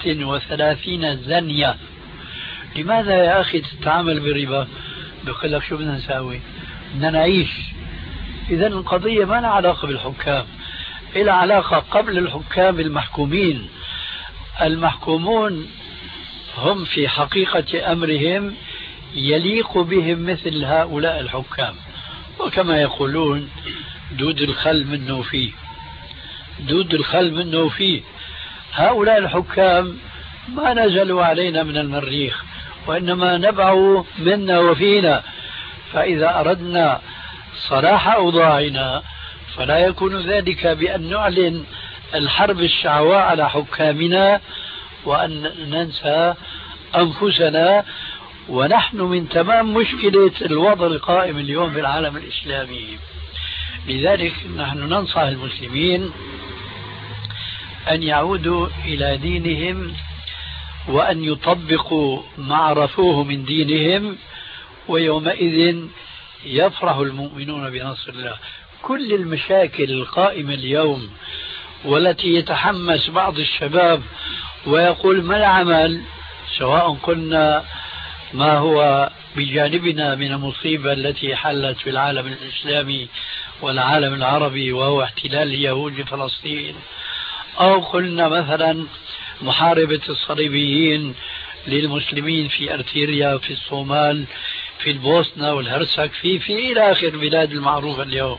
36 زنية، لماذا يا أخي تتعامل بالربا؟ بيقول لك شو بدنا نساوي؟ بدنا نعيش. إذن القضية ما لها علاقة بالحكام، إلى علاقة قبل الحكام بالمحكومين. المحكومون هم في حقيقة أمرهم يليق بهم مثل هؤلاء الحكام، وكما يقولون دود الخل منه فيه، دود الخل منه فيه. هؤلاء الحكام ما نزلوا علينا من المريخ، وإنما نبعوا منا وفينا. فإذا أردنا صلاح أوضاعنا فلا يكون ذلك بأن نعلن الحرب الشعواء على حكامنا وأن ننسى أنفسنا، ونحن من تمام مشكلة الوضع القائم اليوم في العالم الإسلامي. لذلك نحن ننصح المسلمين أن يعودوا إلى دينهم، وأن يطبقوا ما عرفوه من دينهم، ويومئذ يفرح المؤمنون بنصر الله. كل المشاكل القائمة اليوم والتي يتحمس بعض الشباب ويقول ما العمل، سواء قلنا ما هو بجانبنا من المصيبة التي حلت في العالم الإسلامي والعالم العربي وهو احتلال اليهود لفلسطين، أو قلنا مثلا محاربة الصليبيين للمسلمين في أرتيريا، في الصومال، في البوسنة والهرسك، في إلى آخر البلاد المعروفة اليوم.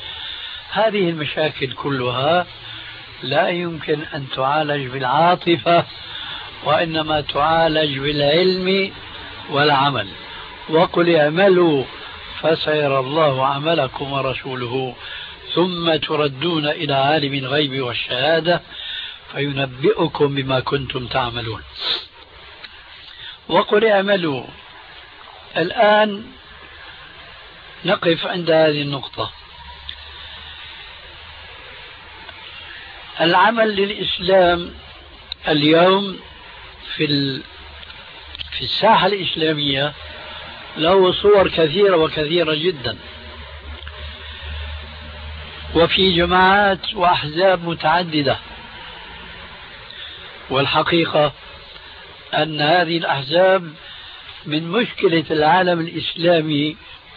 هذه المشاكل كلها لا يمكن أن تعالج بالعاطفة، وإنما تعالج بالعلم والعمل. وقل اعملوا فسيرى الله عملكم ورسوله ثم تردون إلى عالم الغيب والشهادة فينبئكم بما كنتم تعملون. وقل اعملوا. الآن نقف عند هذه النقطة. العمل للإسلام اليوم في الساحة الإسلامية له صور كثيرة وكثيرة جدا، وفي جماعات وأحزاب متعددة. والحقيقة أن هذه الأحزاب من مشكلة العالم الإسلامي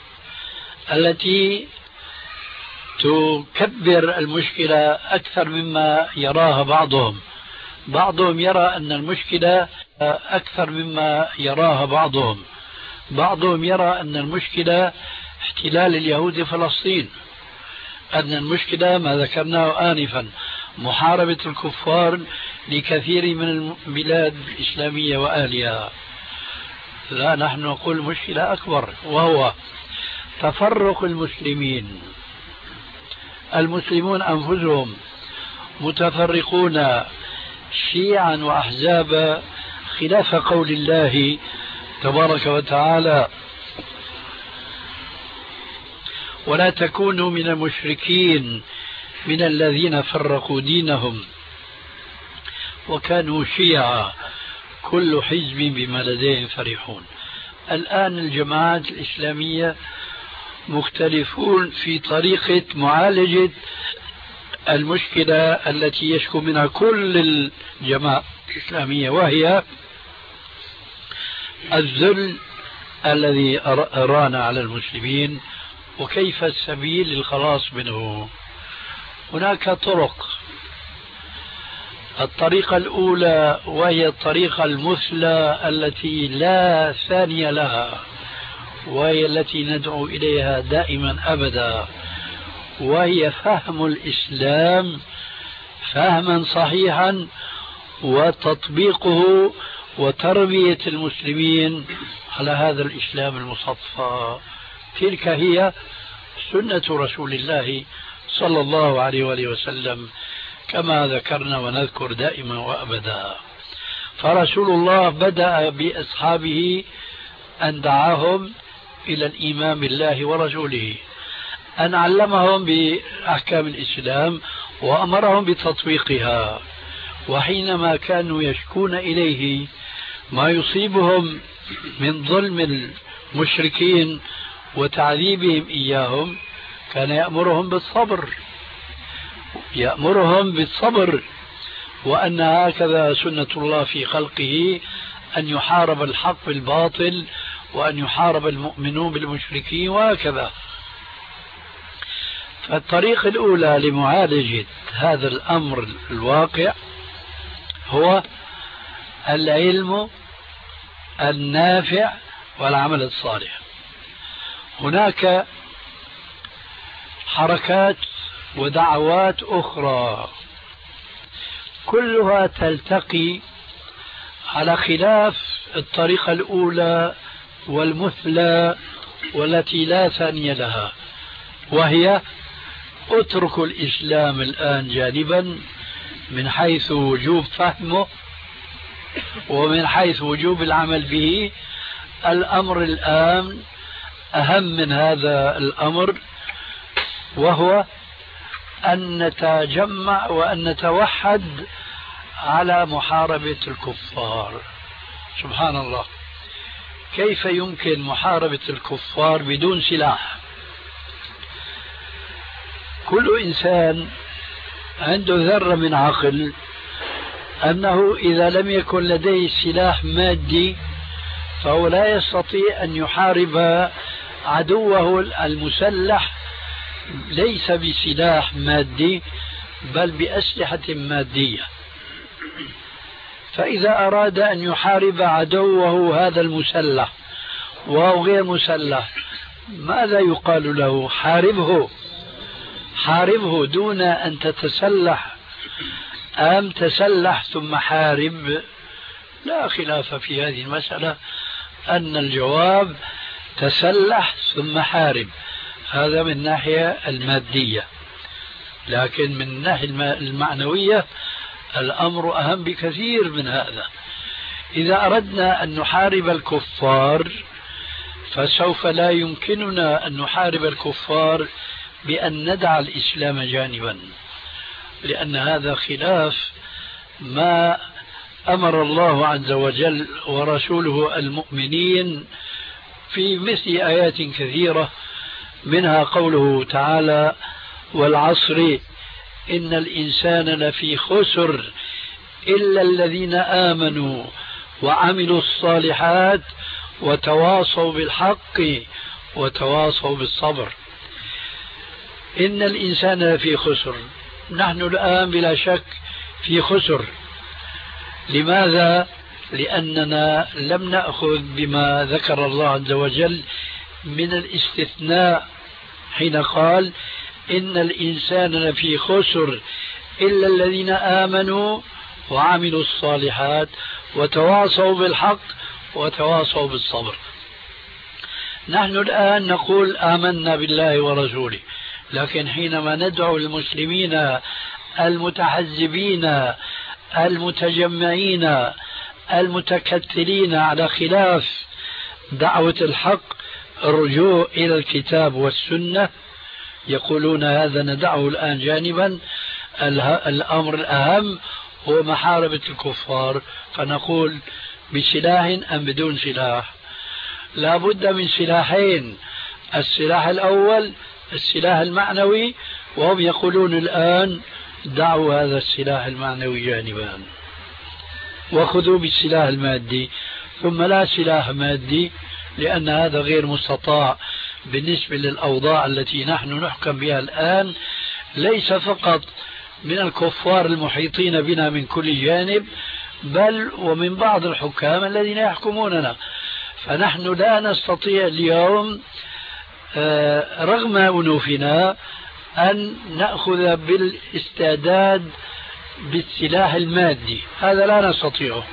التي تكبر المشكلة أكثر مما يراها بعضهم. بعضهم يرى أن المشكلة أكثر مما يراها بعضهم يرى أن المشكلة احتلال اليهود فلسطين، أن المشكلة ما ذكرناه آنفا محاربة الكفار لكثير من البلاد الإسلامية وأهلها. لا، نحن نقول مشكلة أكبر، وهو تفرق المسلمين. المسلمون أنفسهم متفرقون شيعا وأحزابا خلاف قول الله تبارك وتعالى: ولا تكونوا من المشركين من الذين فرقوا دينهم وكانوا شيعا كل حزب بما لديهم فرحون. الآن الجماعات الإسلامية مختلفون في طريقة معالجة المشكلة التي يشكو منها كل الجماعات الإسلامية، وهي الذل الذي أرانا على المسلمين، وكيف السبيل للخلاص منه. هناك طرق. الطريقة الأولى وهي الطريقة المثلى التي لا ثانية لها، وهي التي ندعو إليها دائما أبدا، وهي فهم الإسلام فهما صحيحا وتطبيقه وتربية المسلمين على هذا الإسلام المصفى. تلك هي سنة رسول الله صلى الله عليه وآله وسلم كما ذكرنا ونذكر دائما وأبدا. فرسول الله بدأ بأصحابه أن دعاهم إلى الإيمان بالله ورسوله، أن علمهم بأحكام الإسلام وأمرهم بتطبيقها. وحينما كانوا يشكون إليه ما يصيبهم من ظلم المشركين وتعذيبهم إياهم كان يأمرهم بالصبر، وأن هكذا سنة الله في خلقه، أن يحارب الحق بالباطل وأن يحارب المؤمنون بالمشركين وهكذا. فالطريق الأولى لمعالجة هذا الأمر الواقع هو العلم النافع والعمل الصالح. هناك حركات ودعوات أخرى كلها تلتقي على خلاف الطريقة الأولى والمثلى والتي لا ثانية لها، وهي اتركوا الإسلام الآن جانبا من حيث وجوب فهمه ومن حيث وجوب العمل به. الأمر الآن أهم من هذا الأمر، وهو أن نتجمع وأن نتوحد على محاربة الكفار. سبحان الله، كيف يمكن محاربة الكفار بدون سلاح؟ كل إنسان عنده ذرة من عقل أنه إذا لم يكن لديه سلاح مادي فهو لا يستطيع أن يحارب عدوه المسلح، ليس بسلاح مادي بل بأسلحة مادية. فإذا أراد أن يحارب عدوه هذا المسلح وهو غير مسلح، ماذا يقال له؟ حاربه دون أن تتسلح، أم تسلح ثم حارب؟ لا خلاف في هذه المسألة، أن الجواب تسلح ثم حارب. هذا من الناحية المادية، لكن من الناحية المعنوية الأمر أهم بكثير من هذا. إذا أردنا أن نحارب الكفار فسوف لا يمكننا أن نحارب الكفار بأن ندع الإسلام جانبا، لأن هذا خلاف ما أمر الله عز وجل ورسوله المؤمنين في مثل آيات كثيرة، منها قوله تعالى: والعصر إن الإنسان لفي خسر إلا الذين آمنوا وعملوا الصالحات وتواصوا بالحق وتواصوا بالصبر. إن الإنسان لفي خسر، نحن الآن بلا شك في خسر. لماذا؟ لأننا لم نأخذ بما ذكر الله عز وجل من الاستثناء حين قال: إن الإنسان لفي خسر إلا الذين آمنوا وعملوا الصالحات وتواصوا بالحق وتواصوا بالصبر. نحن الآن نقول آمنا بالله ورسوله، لكن حينما ندعو المسلمين المتحزبين المتجمعين المتكتلين على خلاف دعوة الحق الرجوع إلى الكتاب والسنة، يقولون هذا ندعه الآن جانبا، الأمر الأهم هو محاربة الكفار. فنقول: بسلاح أم بدون سلاح؟ لا بد من سلاحين. السلاح الأول السلاح المعنوي، وهم يقولون الآن: دعوا هذا السلاح المعنوي جانبا وخذوا بالسلاح المادي. ثم لا سلاح مادي، لأن هذا غير مستطاع بالنسبة للأوضاع التي نحن نحكم بها الآن، ليس فقط من الكفار المحيطين بنا من كل جانب، بل ومن بعض الحكام الذين يحكموننا. فنحن لا نستطيع اليوم رغم أنوفنا أن نأخذ بالاستعداد بالسلاح المادي، هذا لا نستطيعه.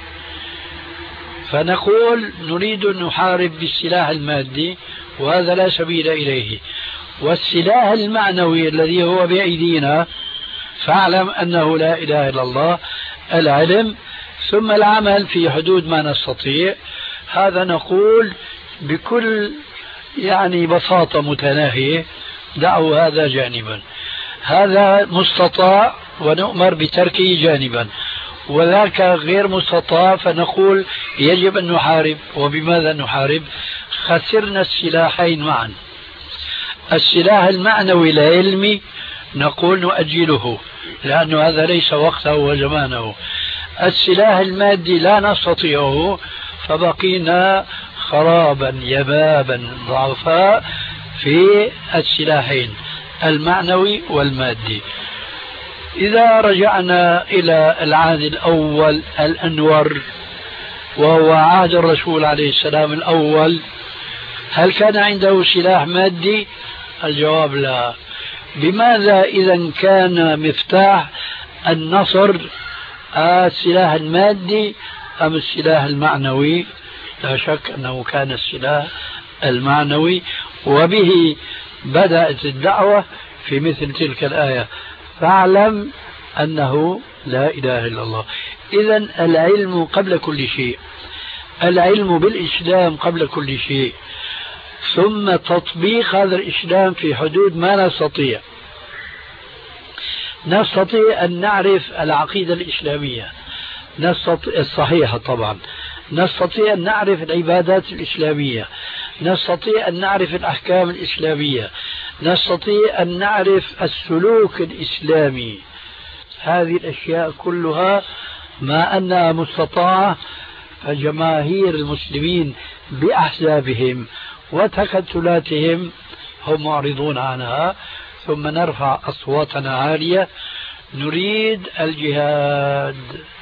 فنقول نريد أن نحارب بالسلاح المادي، وهذا لا سبيل إليه. والسلاح المعنوي الذي هو بأيدينا، فاعلم أنه لا إله إلا الله، العلم ثم العمل في حدود ما نستطيع. هذا نقول بكل بساطة متناهية، دعوا هذا جانبا، هذا مستطاع ونؤمر بتركه جانبا، وذاك غير مستطاع فنقول يجب أن نحارب. وبماذا نحارب؟ خسرنا السلاحين معا. السلاح المعنوي العلمي نقول نؤجله لأنه هذا ليس وقته وزمانه. السلاح المادي لا نستطيعه، فبقينا خرابا يبابا ضعفاء في السلاحين المعنوي والمادي. إذا رجعنا إلى العهد الأول الأنور وهو عهد الرسول عليه السلام الأول، هل كان عنده سلاح مادي؟ الجواب لا. بماذا إذا كان مفتاح النصر السلاح المادي أم السلاح المعنوي؟ لا شك أنه كان السلاح المعنوي، وبه بدأت الدعوة في مثل تلك الآية: فاعلم أنه لا إله إلا الله. إذن العلم قبل كل شيء، العلم بالإسلام قبل كل شيء، ثم تطبيق هذا الإسلام في حدود ما نستطيع. نستطيع أن نعرف العقيدة الإسلامية الصحيحة طبعا، نستطيع أن نعرف العبادات الإسلامية، نستطيع أن نعرف الأحكام الإسلامية، نستطيع أن نعرف السلوك الإسلامي. هذه الأشياء كلها ما أنها مستطاعة، فجماهير المسلمين بأحزابهم وتكتلاتهم هم معرضون عنها. ثم نرفع أصواتنا عالية: نريد الجهاد.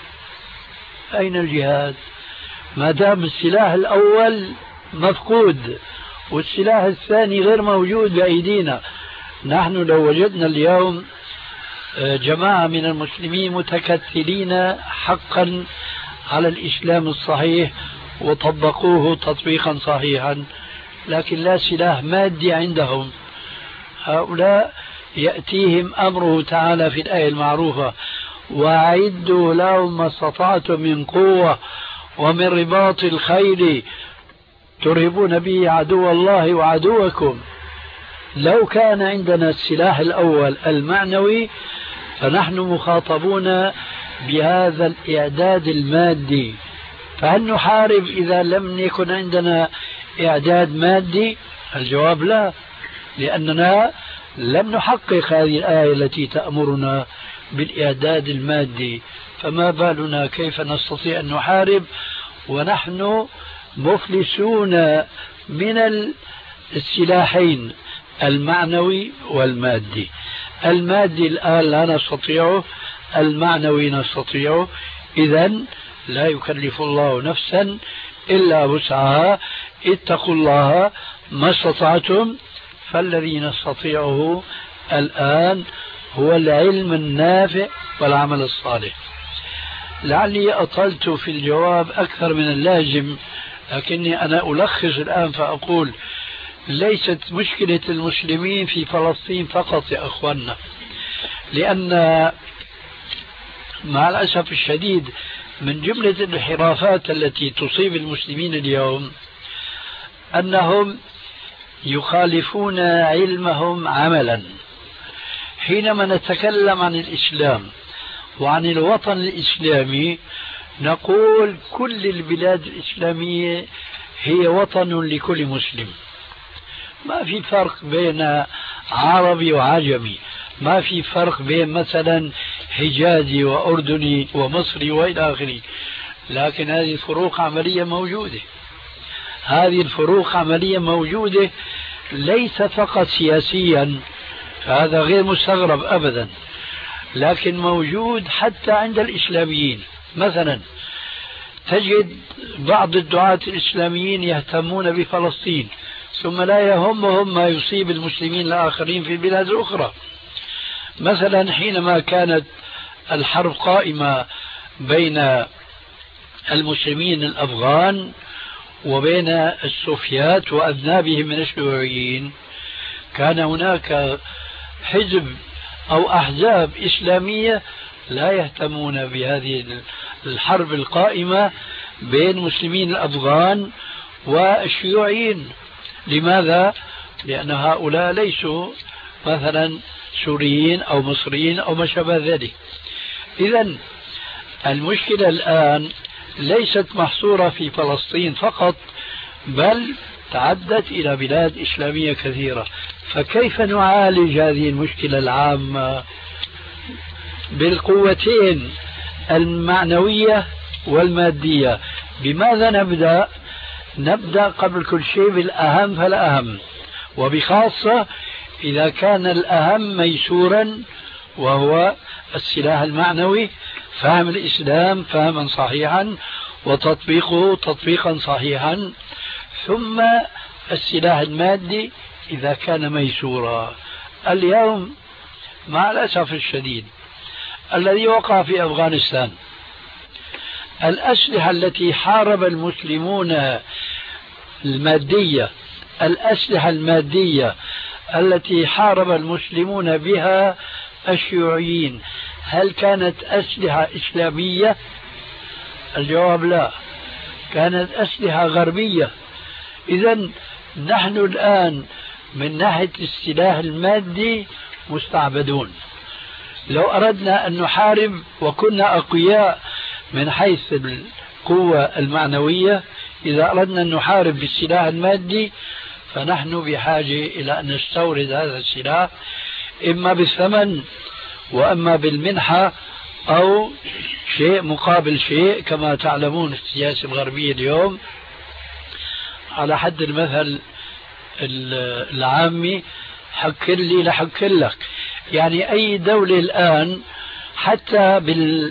أين الجهاد؟ ما دام السلاح الأول مفقود والسلاح الثاني غير موجود بأيدينا. نحن لو وجدنا اليوم جماعة من المسلمين متكتلين حقا على الإسلام الصحيح وطبقوه تطبيقا صحيحا، لكن لا سلاح مادي عندهم، هؤلاء يأتيهم أمره تعالى في الآية المعروفة: وأعدوا لهم ما استطعتم من قوة ومن رباط الخيل ترهبون به عدو الله وعدوكم. لو كان عندنا السلاح الأول المعنوي فنحن مخاطبون بهذا الإعداد المادي، فهل نحارب إذا لم يكن عندنا إعداد مادي؟ الجواب لا، لأننا لم نحقق هذه الآية التي تأمرنا بالإعداد المادي، فما بالنا كيف نستطيع أن نحارب ونحن مفلسون من السلاحين المعنوي والمادي. المادي الآن لا نستطيعه، المعنوي نستطيعه. إذن لا يكلف الله نفسا إلا وسعها، اتقوا الله ما استطعتم. فالذي نستطيعه الآن هو العلم النافع والعمل الصالح. لعلي أطلت في الجواب أكثر من اللازم، لكني أنا ألخص الآن فأقول: ليست مشكلة المسلمين في فلسطين فقط يا أخوانا، لأن مع الأسف الشديد من جملة الانحرافات التي تصيب المسلمين اليوم أنهم يخالفون علمهم عملا. حينما نتكلم عن الإسلام وعن الوطن الإسلامي نقول كل البلاد الإسلامية هي وطن لكل مسلم، ما في فرق بين عربي وعجمي، ما في فرق بين مثلا حجازي وأردني ومصري وإلى آخره. لكن هذه الفروق عملية موجودة، هذه الفروق عملية موجودة، ليس فقط سياسيا، فهذا غير مستغرب أبدا. لكن موجود حتى عند الإسلاميين. مثلا تجد بعض الدعاة الإسلاميين يهتمون بفلسطين ثم لا يهمهم ما يصيب المسلمين الآخرين في البلاد الأخرى. مثلا حينما كانت الحرب قائمة بين المسلمين الأفغان وبين السوفيات وأذنابهم من الشيوعيين، كان هناك حزب أو أحزاب إسلامية لا يهتمون بهذه الحرب القائمة بين مسلمين الأفغان والشيوعيين. لماذا؟ لأن هؤلاء ليسوا مثلا سوريين أو مصريين أو ما شابه ذلك. إذن المشكلة الآن ليست محصورة في فلسطين فقط، بل تعدت إلى بلاد إسلامية كثيرة. فكيف نعالج هذه المشكلة العامة؟ بالقوتين المعنوية والمادية. بماذا نبدأ؟ نبدأ قبل كل شيء بالأهم فالأهم، وبخاصة إذا كان الأهم ميسورا وهو السلاح المعنوي، فهم الإسلام فهما صحيحا وتطبيقه تطبيقا صحيحا، ثم السلاح المادي إذا كان ميسورا. اليوم مع الأسف الشديد الذي وقع في أفغانستان، الأسلحة التي حارب المسلمون المادية، الأسلحة المادية التي حارب المسلمون بها الشيوعيين، هل كانت أسلحة إسلامية؟ الجواب لا، كانت أسلحة غربية. إذن نحن الآن من ناحية السلاح المادي مستعبدون. لو أردنا أن نحارب وكنا أقوياء من حيث القوة المعنوية، إذا أردنا أن نحارب بالسلاح المادي فنحن بحاجة إلى أن نستورد هذا السلاح إما بالثمن وإما بالمنحة أو شيء مقابل شيء. كما تعلمون في السياسة الغربية اليوم على حد المثل العامي حكر لي لحكر لك، يعني أي دولة الآن حتى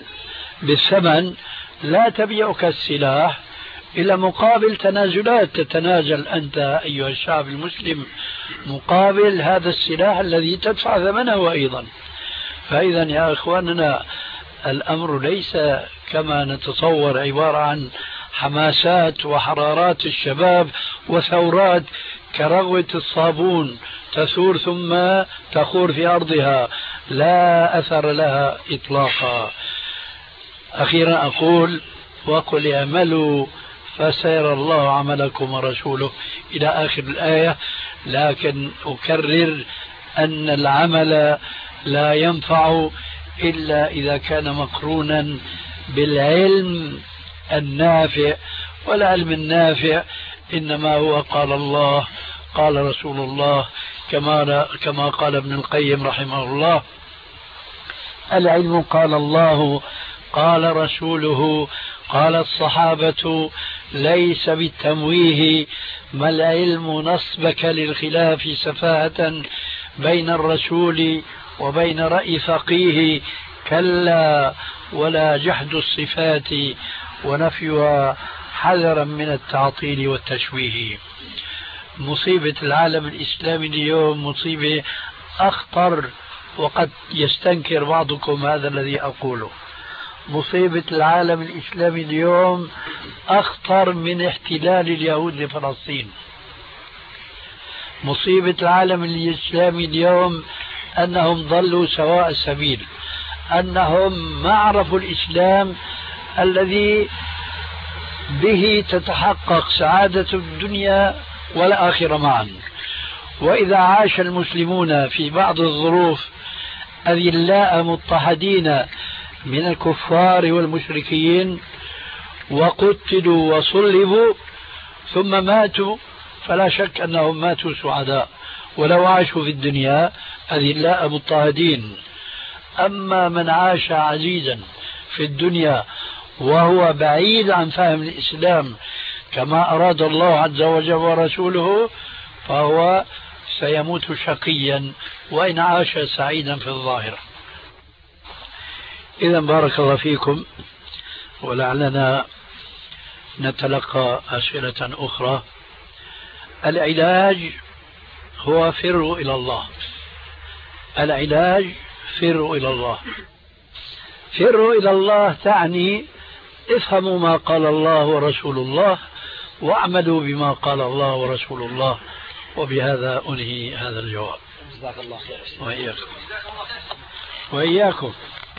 بالثمن لا تبيعك السلاح إلا مقابل تنازلات، تتنازل أنت أيها الشعب المسلم مقابل هذا السلاح الذي تدفع ثمنه أيضا. فإذا يا إخواننا الأمر ليس كما نتصور عبارة عن حماسات وحرارات الشباب وثورات كرغوة الصابون تثور ثم تخور في أرضها، لا أثر لها إطلاقا. أخيرا أقول وقل اعملوا فسيرى الله عملكم ورسوله إلى آخر الآية، لكن أكرر أن العمل لا ينفع إلا إذا كان مقرونا بالعلم النافع، والعلم النافع إنما هو قال الله قال رسول الله، كما قال ابن القيم رحمه الله: العلم قال الله قال رسوله قال الصحابة ليس بالتمويه، ما العلم نصبك للخلاف سفاهة بين الرسول وبين رأي فقيه، كلا ولا جحد الصفات ونفيها حذرا من التعطيل والتشويه. مصيبة العالم الإسلامي اليوم مصيبة أخطر، وقد يستنكر بعضكم هذا الذي أقوله. مصيبة العالم الإسلامي اليوم أخطر من احتلال اليهود لفلسطين. مصيبة العالم الإسلامي اليوم أنهم ضلوا سواء السبيل، أنهم ما عرفوا الإسلام الذي به تتحقق سعادة الدنيا والآخرة معا. وإذا عاش المسلمون في بعض الظروف أذلاء مضطهدين من الكفار والمشركين وقتلوا وصلبوا ثم ماتوا، فلا شك أنهم ماتوا سعداء، ولو عاشوا في الدنيا أذلاء مضطهدين. أما من عاش عزيزا في الدنيا وهو بعيد عن فهم الإسلام كما أراد الله عز وجل ورسوله، فهو سيموت شقيا وإن عاش سعيدا في الظاهرة. إذا بارك الله فيكم، ولعلنا نتلقى أسئلة أخرى. العلاج هو فروا إلى الله. العلاج فروا إلى الله. فروا إلى الله تعني افهموا ما قال الله ورسول الله واعملوا بما قال الله ورسول الله. وبهذا أنهي هذا الجواب. جزاك الله خير. وإياكم وإياكم.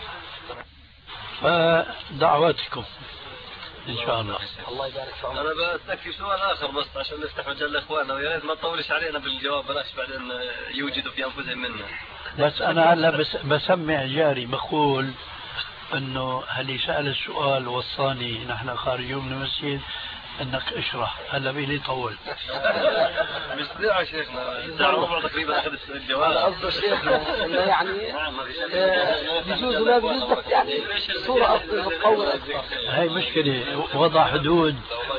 فدعواتكم إن شاء الله. الله يبارك فيك. أنا بستكفي سؤال آخر بس عشان نفتح مجال لإخواننا، ويا ريت ما تطولش علينا بالجواب، بلاش بعدين يوجدوا في أنفسهم منا. بس أنا هلا بسمع جاري بقول إنه اللي سأل السؤال وصاني نحن خارجون من المسجد انك اشرح. هلا بيلي طول. مش ساعة شيخنا، ساعة وربع تقريبا اخذ الجواب. قصده شيخنا انه يعني بيجوز ولا بيجوز، بس يعني صورة متطورة اكثر. هاي مشكلة وضع حدود.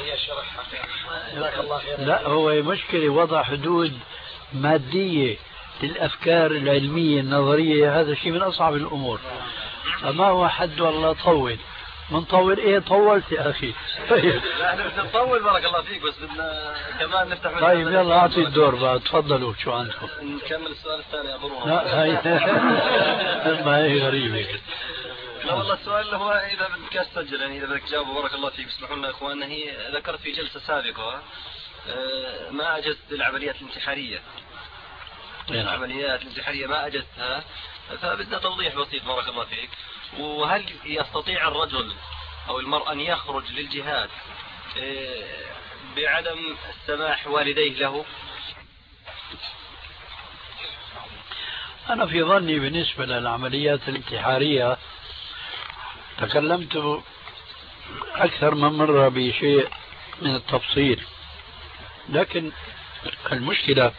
لا هو مشكلة وضع حدود مادية للأفكار العلمية النظرية، هذا شيء من أصعب الأمور. فما هو حد والله طول من طول ايه طولت يا اخي. طيب احنا بدنا نطول بارك الله فيك، بس بدنا كمان نفتح. طيب يلا اعطي الدور بقى، تفضلوا شو عندكم. نكمل السؤال الثاني يا ضروري. لا هاي ما هي غريبة. لا والله السؤال اللي هو اذا بدك تسجل يعني اذا بدك تجاوبه بارك الله فيك. اسمحوا لنا اخواننا، هي ذكرت في جلسة سابقة ما اجزت العمليات الانتحارية. العمليات الانتحارية ما اجزتها، فبدنا توضيح بسيط بارك الله فيك. وهل يستطيع الرجل أو المرأة أن يخرج للجهاد بعدم سماح والديه له؟ أنا في ظني بالنسبة للعمليات الانتحارية تكلمت أكثر من مرة بشيء من التفصيل، لكن المشكلة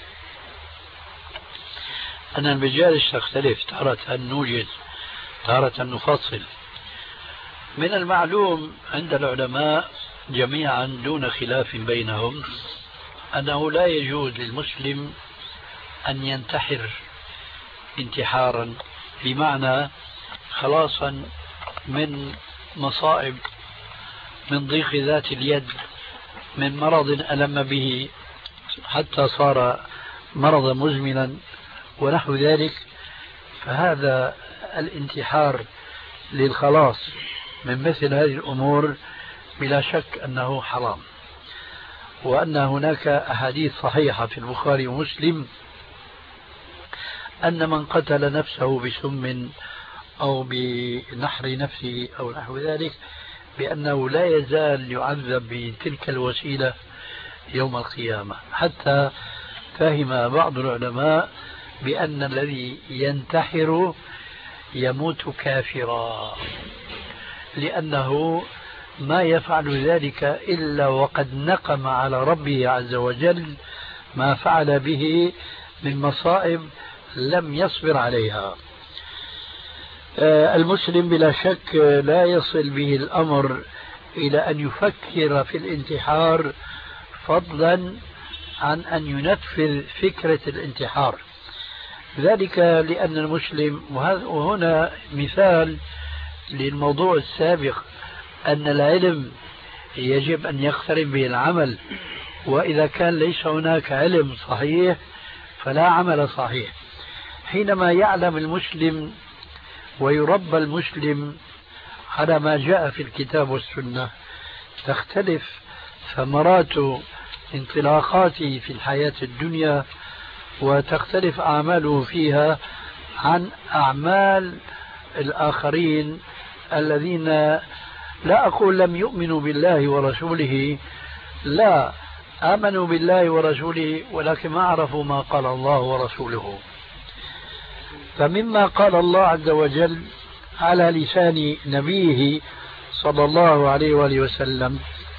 أن المجالس تختلف، تارة نوجد تارة نفصل. من المعلوم عند العلماء جميعا دون خلاف بينهم أنه لا يجوز للمسلم أن ينتحر انتحارا بمعنى خلاصا من مصائب، من ضيق ذات اليد، من مرض ألم به حتى صار مرضا مزمنا ونحو ذلك. فهذا الانتحار للخلاص من مثل هذه الأمور بلا شك أنه حرام، وأن هناك أحاديث صحيحة في البخاري ومسلم أن من قتل نفسه بسم أو بنحر نفسه أو نحو ذلك بأنه لا يزال يعذب بتلك الوسيلة يوم القيامة. حتى فهم بعض العلماء بأن الذي ينتحر يموت كافرا، لأنه ما يفعل ذلك إلا وقد نقم على ربه عز وجل ما فعل به من مصائب لم يصبر عليها. المسلم بلا شك لا يصل به الأمر إلى أن يفكر في الانتحار، فضلا عن أن ينفذ فكرة الانتحار. ذلك لأن المسلم، وهنا مثال للموضوع السابق، أن العلم يجب أن يقترن به العمل، وإذا كان ليس هناك علم صحيح فلا عمل صحيح. حينما يعلم المسلم ويربى المسلم على ما جاء في الكتاب والسنة تختلف ثمرات انطلاقاته في الحياة الدنيا، وتختلف أعماله فيها عن أعمال الآخرين الذين لا أقول لم يؤمنوا بالله ورسوله، لا، آمنوا بالله ورسوله ولكن ما عرفوا ما قال الله ورسوله. فمما قال الله عز وجل على لسان نبيه صلى الله عليه وآله وسلم: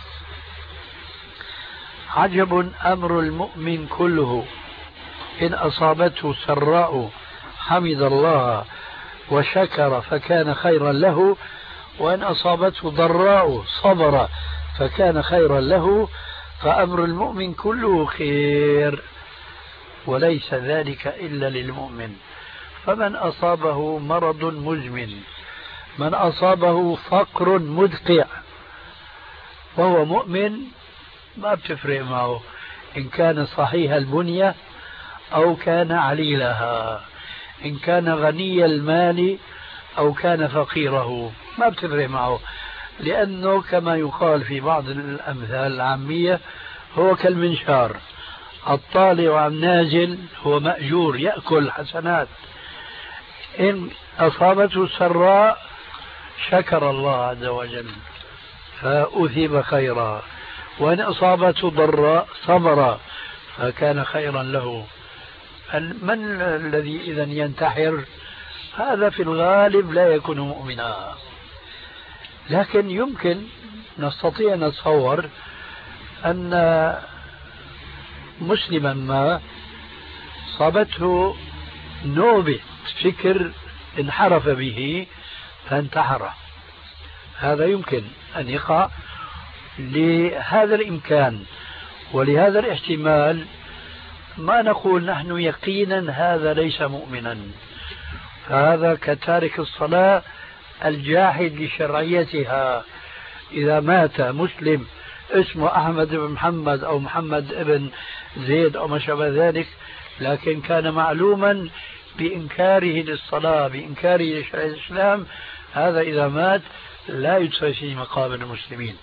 عجب أمر المؤمن كله، إن أصابته سراء حمد الله وشكر فكان خيرا له، وإن أصابته ضراء صبر فكان خيرا له، فأمر المؤمن كله خير، وليس ذلك إلا للمؤمن. فمن أصابه مرض مزمن من أصابه فقر مدقع وهو مؤمن ما بتفرق معه إن كان صحيح البنية أو كان عليلها، إن كان غني المال أو كان فقيره، ما بتفرق معه، لأنه كما يقال في بعض الأمثال العامية هو كالمنشار، الطالع عن نازل هو مأجور يأكل حسنات. إن أصابته سراء شكر الله عز وجل فأثيب خيرا، وإن أصابته ضراء صبر فكان خيرا له. من الذي إذا ينتحر؟ هذا في الغالب لا يكون مؤمنا، لكن يمكن نستطيع نتصور أن مسلما ما صابته نوبة فكر انحرف به فانتحر، هذا يمكن أن يقع. لهذا الإمكان ولهذا الاحتمال ما نقول نحن يقينا هذا ليس مؤمنا، فهذا كتارك الصلاة الجاحد لشرعيتها. إذا مات مسلم اسمه أحمد بن محمد أو محمد بن زيد أو ما شابه ذلك، لكن كان معلوما بإنكاره للصلاة بإنكاره لشرع الإسلام، هذا إذا مات لا يدفع في مقابر المسلمين.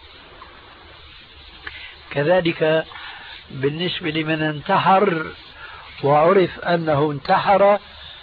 كذلك بالنسبة لمن انتحر وعرف أنه انتحر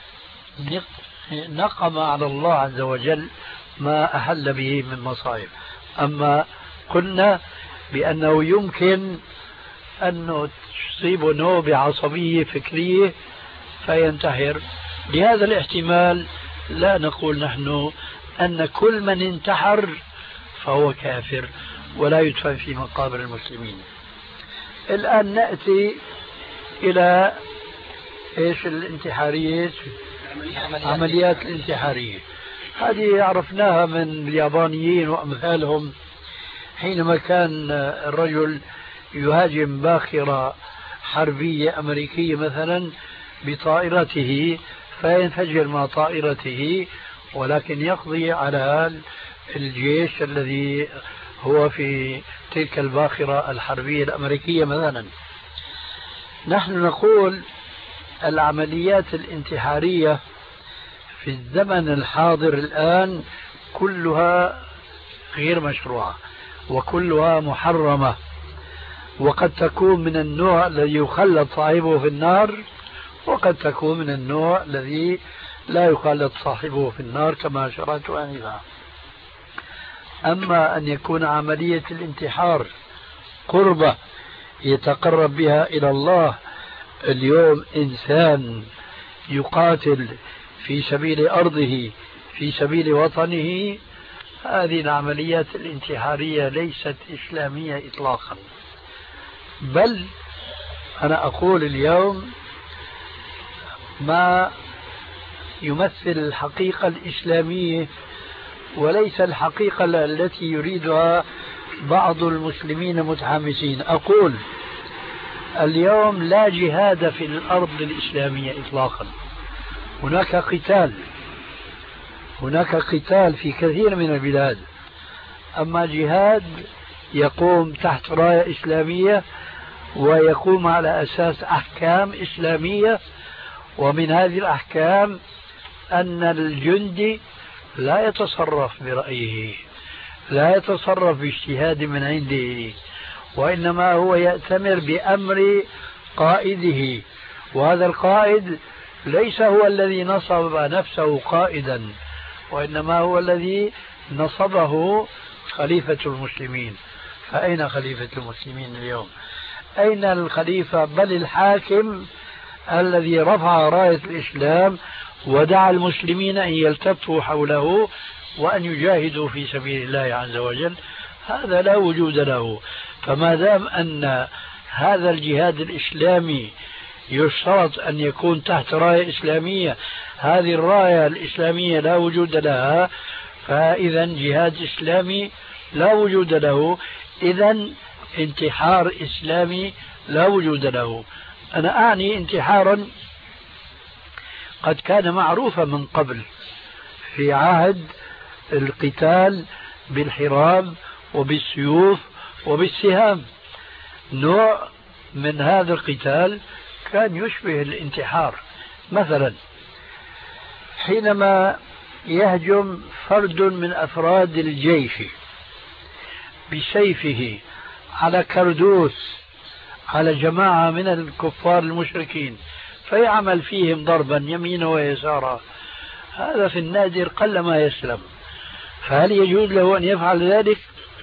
نقم على الله عز وجل ما أحل به من مصائب. أما قلنا بأنه يمكن أن تصيب نوبة عصبية فكرية فينتحر، لهذا الاحتمال لا نقول نحن أن كل من انتحر فهو كافر ولا يدفن في مقابر المسلمين. الآن نأتي إلى إيش الانتحارية، عمليات الانتحارية. هذه عرفناها من اليابانيين وأمثالهم، حينما كان الرجل يهاجم باخرة حربية أمريكية مثلا بطائرته فينفجر مع طائرته، ولكن يقضي على الجيش الذي هو في تلك الباخرة الحربية الأمريكية مثلا. نحن نقول العمليات الانتحارية في الزمن الحاضر الآن كلها غير مشروعة وكلها محرمة، وقد تكون من النوع الذي يخلد صاحبه في النار، وقد تكون من النوع الذي لا يخلد صاحبه في النار كما أشرت آنفا. أما أن يكون عملية الانتحار قربة يتقرب بها إلى الله، اليوم إنسان يقاتل في سبيل أرضه في سبيل وطنه، هذه العمليات الانتحارية ليست إسلامية إطلاقا. بل أنا أقول اليوم ما يمثل الحقيقة الإسلامية وليس الحقيقة التي يريدها بعض المسلمين متحمسين. أقول اليوم لا جهاد في الأرض الإسلامية إطلاقا، هناك قتال في كثير من البلاد، أما جهاد يقوم تحت راية إسلامية ويقوم على أساس أحكام إسلامية، ومن هذه الأحكام أن الجندي لا يتصرف برأيه، لا يتصرف باجتهاد من عنده، وإنما هو يأتمر بأمر قائده، وهذا القائد ليس هو الذي نصب نفسه قائدا، وإنما هو الذي نصبه خليفة المسلمين. فأين خليفة المسلمين اليوم؟ أين الخليفة بل الحاكم الذي رفع راية الإسلام ودعا المسلمين أن يلتفوا حوله وأن يجاهدوا في سبيل الله عز وجل؟ هذا لا وجود له. فما دام أن هذا الجهاد الإسلامي يشترط أن يكون تحت راية إسلامية، هذه الراية الإسلامية لا وجود لها، فإذا جهاد إسلامي لا وجود له، إذا انتحار إسلامي لا وجود له. أنا أعني انتحارا قد كان معروفا من قبل في عهد القتال بالحراب وبالسيوف وبالسهام. نوع من هذا القتال كان يشبه الانتحار. مثلا حينما يهجم فرد من أفراد الجيش بسيفه على كردوس على جماعة من الكفار المشركين فيعمل فيهم ضربا يمينا ويسارا، هذا في النادر قلما يسلم. فهل يجوز له أن يفعل ذلك؟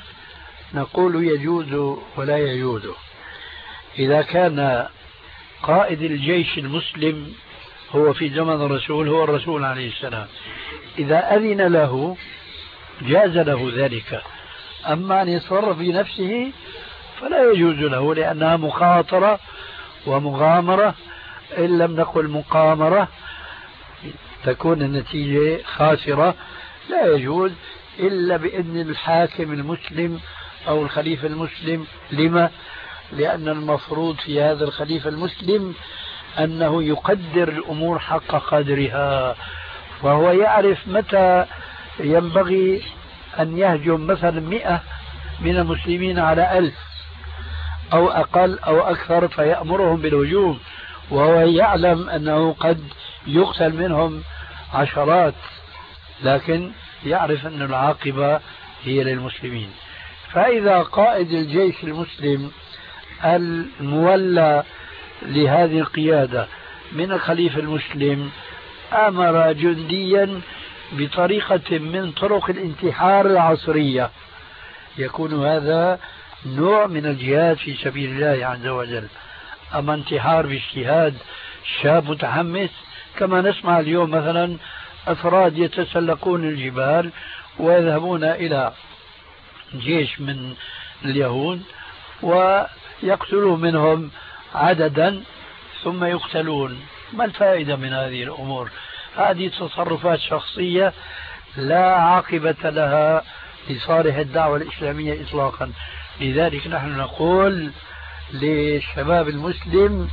نقول يجوز ولا يجوز إذا كان قائد الجيش المسلم هو في زمن الرسول هو الرسول عليه السلام، إذا أذن له جاز له ذلك. أما أن يتصرف بنفسه فلا يجوز له، لأنها مخاطرة ومغامرة، إن لم نقل مقامرة تكون النتيجة خاسرة. لا يجوز إلا بإذن الحاكم المسلم أو الخليفة المسلم. لما؟ لأن المفروض في هذا الخليفة المسلم أنه يقدر الأمور حق قدرها، وهو يعرف متى ينبغي أن يهجم مثلا 100 من المسلمين على 1000 أو أقل أو أكثر فيأمرهم بالهجوم، وهو يعلم أنه قد يقتل منهم عشرات، لكن يعرف أن العاقبة هي للمسلمين. فإذا قائد الجيش المسلم المولى لهذه القيادة من الخليفة المسلم أمر جنديا بطريقة من طرق الانتحار العصرية، يكون هذا نوع من الجهاد في سبيل الله عز وجل. أما انتحار باجتهاد شاب متحمس كما نسمع اليوم مثلا أفراد يتسلقون الجبال ويذهبون إلى جيش من اليهود ويقتلوا منهم عددا ثم يقتلون. ما الفائدة من هذه الأمور؟ هذه تصرفات شخصية لا عاقبة لها لصالح الدعوة الإسلامية إطلاقا. لذلك نحن نقول للشباب المسلم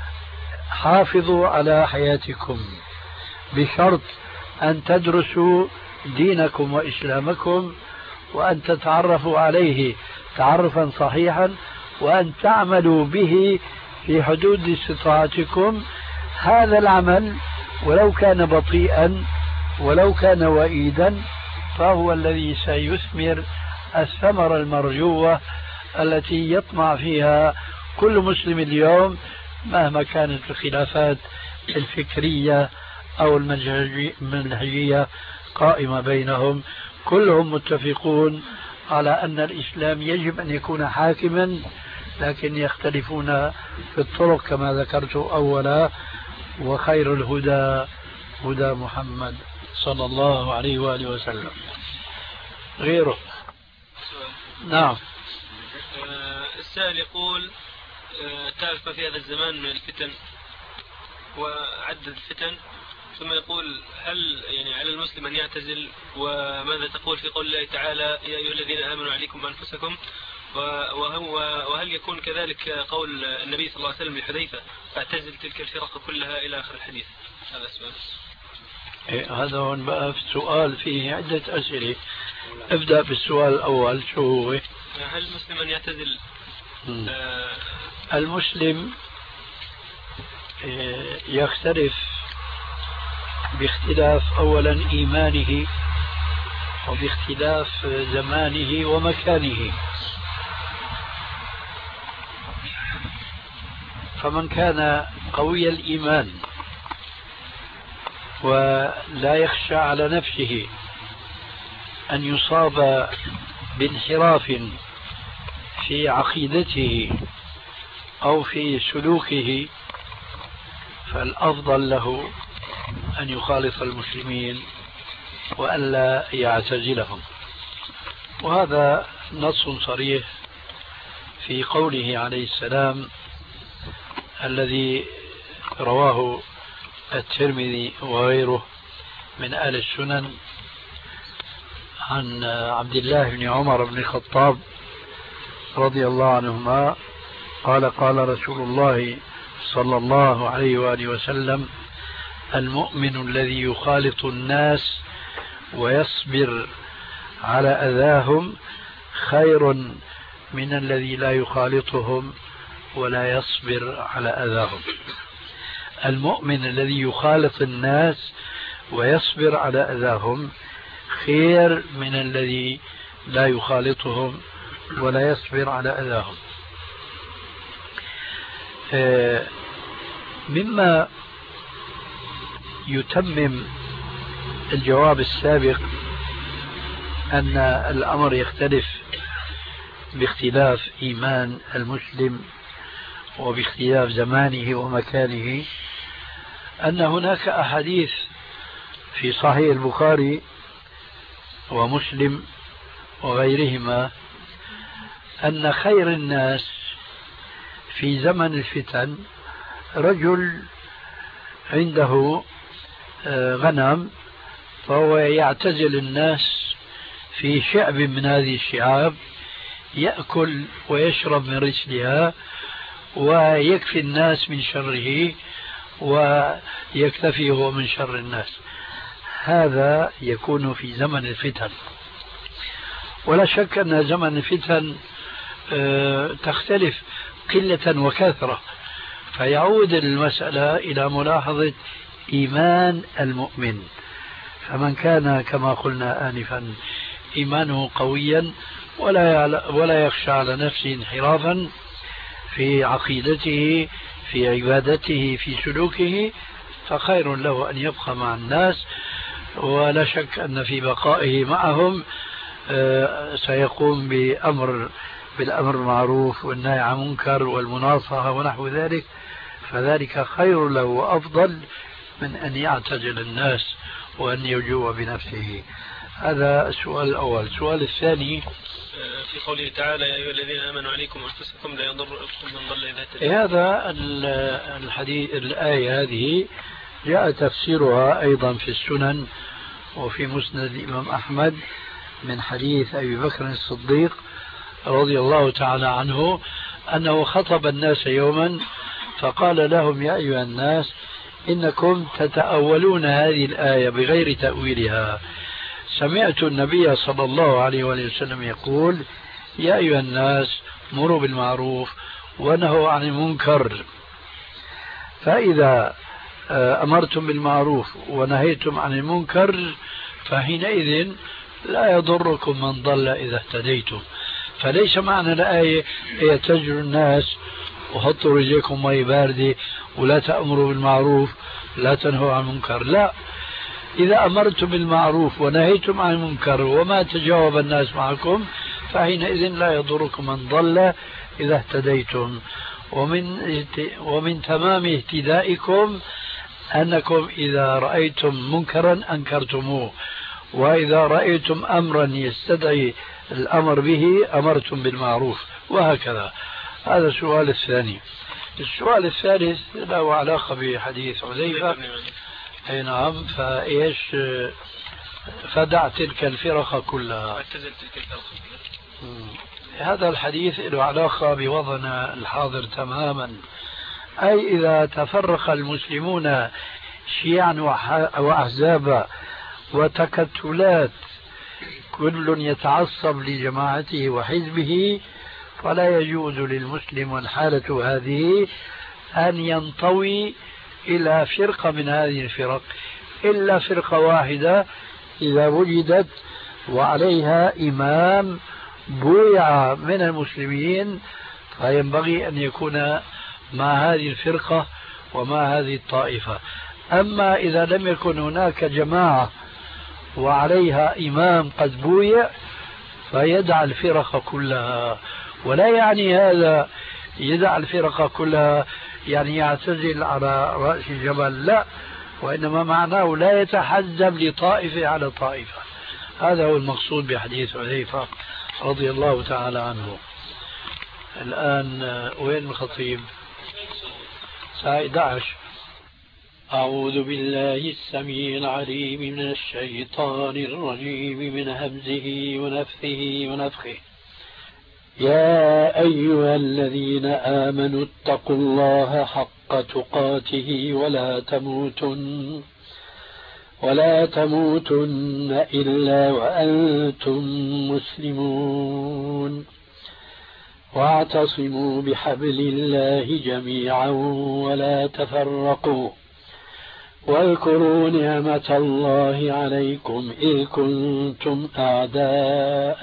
حافظوا على حياتكم بشرط أن تدرسوا دينكم وإسلامكم وأن تتعرفوا عليه تعرفا صحيحا وأن تعملوا به في حدود استطاعتكم. هذا العمل ولو كان بطيئا ولو كان وئيدا فهو الذي سيثمر الثمرة المرجوة التي يطمع فيها كل مسلم اليوم مهما كانت الخلافات الفكرية أو المنهجية قائمة بينهم. كلهم متفقون على أن الإسلام يجب أن يكون حاكما، لكن يختلفون في الطرق كما ذكرت أولا. وخير الهدى هدى محمد صلى الله عليه وآله وسلم. غيره؟ نعم. السائل يقول تعرف ما في هذا الزمان من الفتن وعدد الفتن، ثم يقول هل يعني على المسلم أن يعتزل؟ وماذا تقول في قول الله تعالى يا أيها الذين آمنوا عليكم أنفسكم؟ وهل يكون كذلك قول النبي صلى الله عليه وسلم لحذيفة فاعتزل تلك الفرق كلها إلى آخر الحديث؟ هذا السؤال. هذا هون بقى في سؤال فيه عدة أسئلة. ابدأ بالسؤال الأول، شو هو؟ هل المسلم أن يعتزل؟ المسلم يختلف باختلاف أولا إيمانه وباختلاف زمانه ومكانه. فمن كان قوي الإيمان ولا يخشى على نفسه أن يصاب بانحراف في عقيدته أو في سلوكه فالأفضل له أن يخالط المسلمين وألا يعتزلهم. وهذا نص صريح في قوله عليه السلام الذي رواه الترمذي وغيره من أهل السنن عن عبد الله بن عمر بن الخطاب رضي الله عنهما قال قال رسول الله صلى الله عليه وآله وسلم المؤمن الذي يخالط الناس ويصبر على أذاهم خير من الذي لا يخالطهم ولا يصبر على أذاهم. المؤمن الذي يخالط الناس ويصبر على أذاهم خير من الذي لا يخالطهم ولا يصبر على أذاهم. مما يتمم الجواب السابق أن الأمر يختلف باختلاف إيمان المسلم وباختلاف زمانه ومكانه، أن هناك أحاديث في صحيح البخاري ومسلم وغيرهما أن خير الناس في زمن الفتن رجل عنده غنم فهو يعتزل الناس في شعب من هذه الشعاب، يأكل ويشرب من رسلها ويكفي الناس من شره ويكتفي هو من شر الناس. هذا يكون في زمن الفتن، ولا شك أن زمن الفتن تختلف قلة وكثرة، فيعود المسألة إلى ملاحظة إيمان المؤمن. فمن كان كما قلنا آنفا إيمانه قويا ولا يخشى على نفسه انحرافا في عقيدته في عبادته في سلوكه، فخير له أن يبقى مع الناس، ولا شك أن في بقائه معهم سيقوم بالأمر المعروف والنهي عن المنكر والمناصحة ونحو ذلك، فذلك خير له وأفضل من أن يعتزل الناس وأن يجوع بنفسه. هذا السؤال الأول. السؤال الثاني في قوله تعالى يا أيها الذين آمنوا عليكم أنفسكم لا يضركم من ضل إذا اهتديتم. هذا الحديث الآية هذه جاء تفسيرها أيضا في السنن وفي مسند الإمام أحمد من حديث أبي بكر الصديق رضي الله تعالى عنه أنه خطب الناس يوما فقال لهم يا أيها الناس إنكم تتأولون هذه الآية بغير تأويلها. سمعت النبي صلى الله عليه وسلم يقول يا أيها الناس مروا بالمعروف ونهوا عن المنكر، فإذا أمرتم بالمعروف ونهيتم عن المنكر فحينئذ لا يضركم من ضل إذا اهتديتم. فليس معنى الآية يتجروا الناس وحطوا رجلكم مي باردة ولا تأمروا بالمعروف لا تنهوا عن المنكر، لا، إذا أمرتم بالمعروف ونهيتم عن المنكر وما تجاوب الناس معكم فحينئذ لا يضركم من ضل إذا اهتديتم. ومن تمام اهتدائكم أنكم إذا رأيتم منكرا أنكرتموه، وإذا رأيتم أمرا يستدعي الأمر به أمرتم بالمعروف، وهكذا. هذا السؤال الثاني. السؤال الثالث له علاقة بحديث حذيفة. أي نعم. فإيش فدع تلك الفرق كلها. هذا الحديث له علاقة بوضعنا الحاضر تماما، أي إذا تفرق المسلمون شيعا وأحزابا وتكتلات كل يتعصب لجماعته وحزبه، فلا يجوز للمسلم والحالة هذه أن ينطوي إلى فرقة من هذه الفرق إلا فرقة واحدة إذا وجدت وعليها إمام بويع من المسلمين، فينبغي أن يكون مع هذه الفرقة ومع هذه الطائفة. أما إذا لم يكن هناك جماعة وعليها إمام قد بويع فيدع الفرقة كلها. ولا يعني هذا يدع الفرقة كلها يعني يعتزل على رأس الجبل، لا، وإنما معناه لا يتحزب لطائفة على طائفة. هذا هو المقصود بحديث حذيفة رضي الله تعالى عنه. الآن وين الخطيب؟ الساعة 11. أعوذ بالله السميع العليم من الشيطان الرجيم من همزه ونفثه ونفخه. يا أيها الذين آمنوا اتقوا الله حق تقاته ولا تموتن إلا وأنتم مسلمون واعتصموا بحبل الله جميعا ولا تفرقوا واذكروا نعمة الله عليكم إذ كنتم أعداء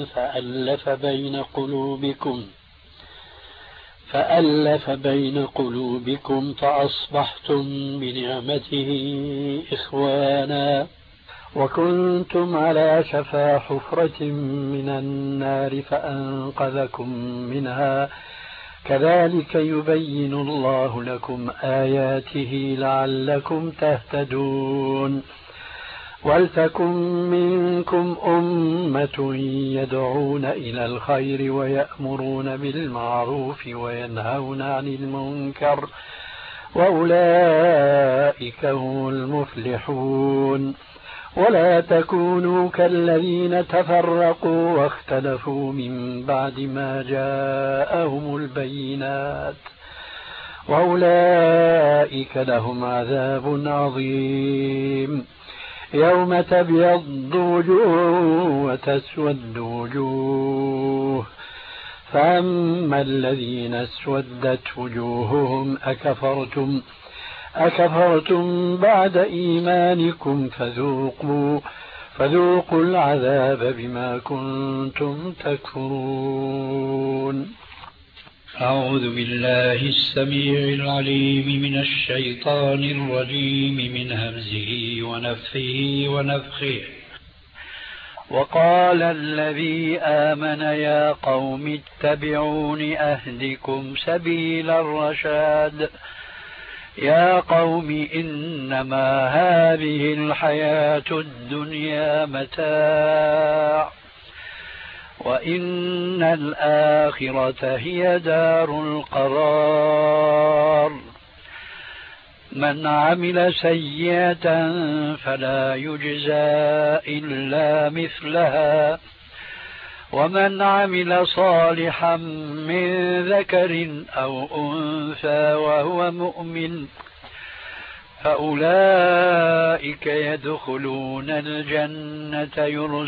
فألف بين قلوبكم فأصبحتم بنعمته إخوانا وكنتم على شفا حفرة من النار فأنقذكم منها كذلك يبين الله لكم آياته لعلكم تهتدون ولتكن منكم أمة يدعون إلى الخير ويأمرون بالمعروف وينهون عن المنكر وأولئك هم المفلحون ولا تكونوا كالذين تفرقوا واختلفوا من بعد ما جاءهم البينات وأولئك لهم عذاب عظيم يوم تبيض وجوه وتسود وجوه فأما الذين اسودت وجوههم أكفرتم بعد إيمانكم فذوقوا العذاب بما كنتم تكفرون. أعوذ بالله السميع العليم من الشيطان الرجيم من همزه ونفخه ونفخه. وقال الذي آمن يا قوم اتبعون أهدكم سبيل الرشاد يا قوم إنما هذه الحياة الدنيا متاع وإن الآخرة هي دار القرار من عمل سيئة فلا يجزى إلا مثلها ومن عمل صالحا من ذكر أو أنثى وهو مؤمن فأولئك يدخلون الجنة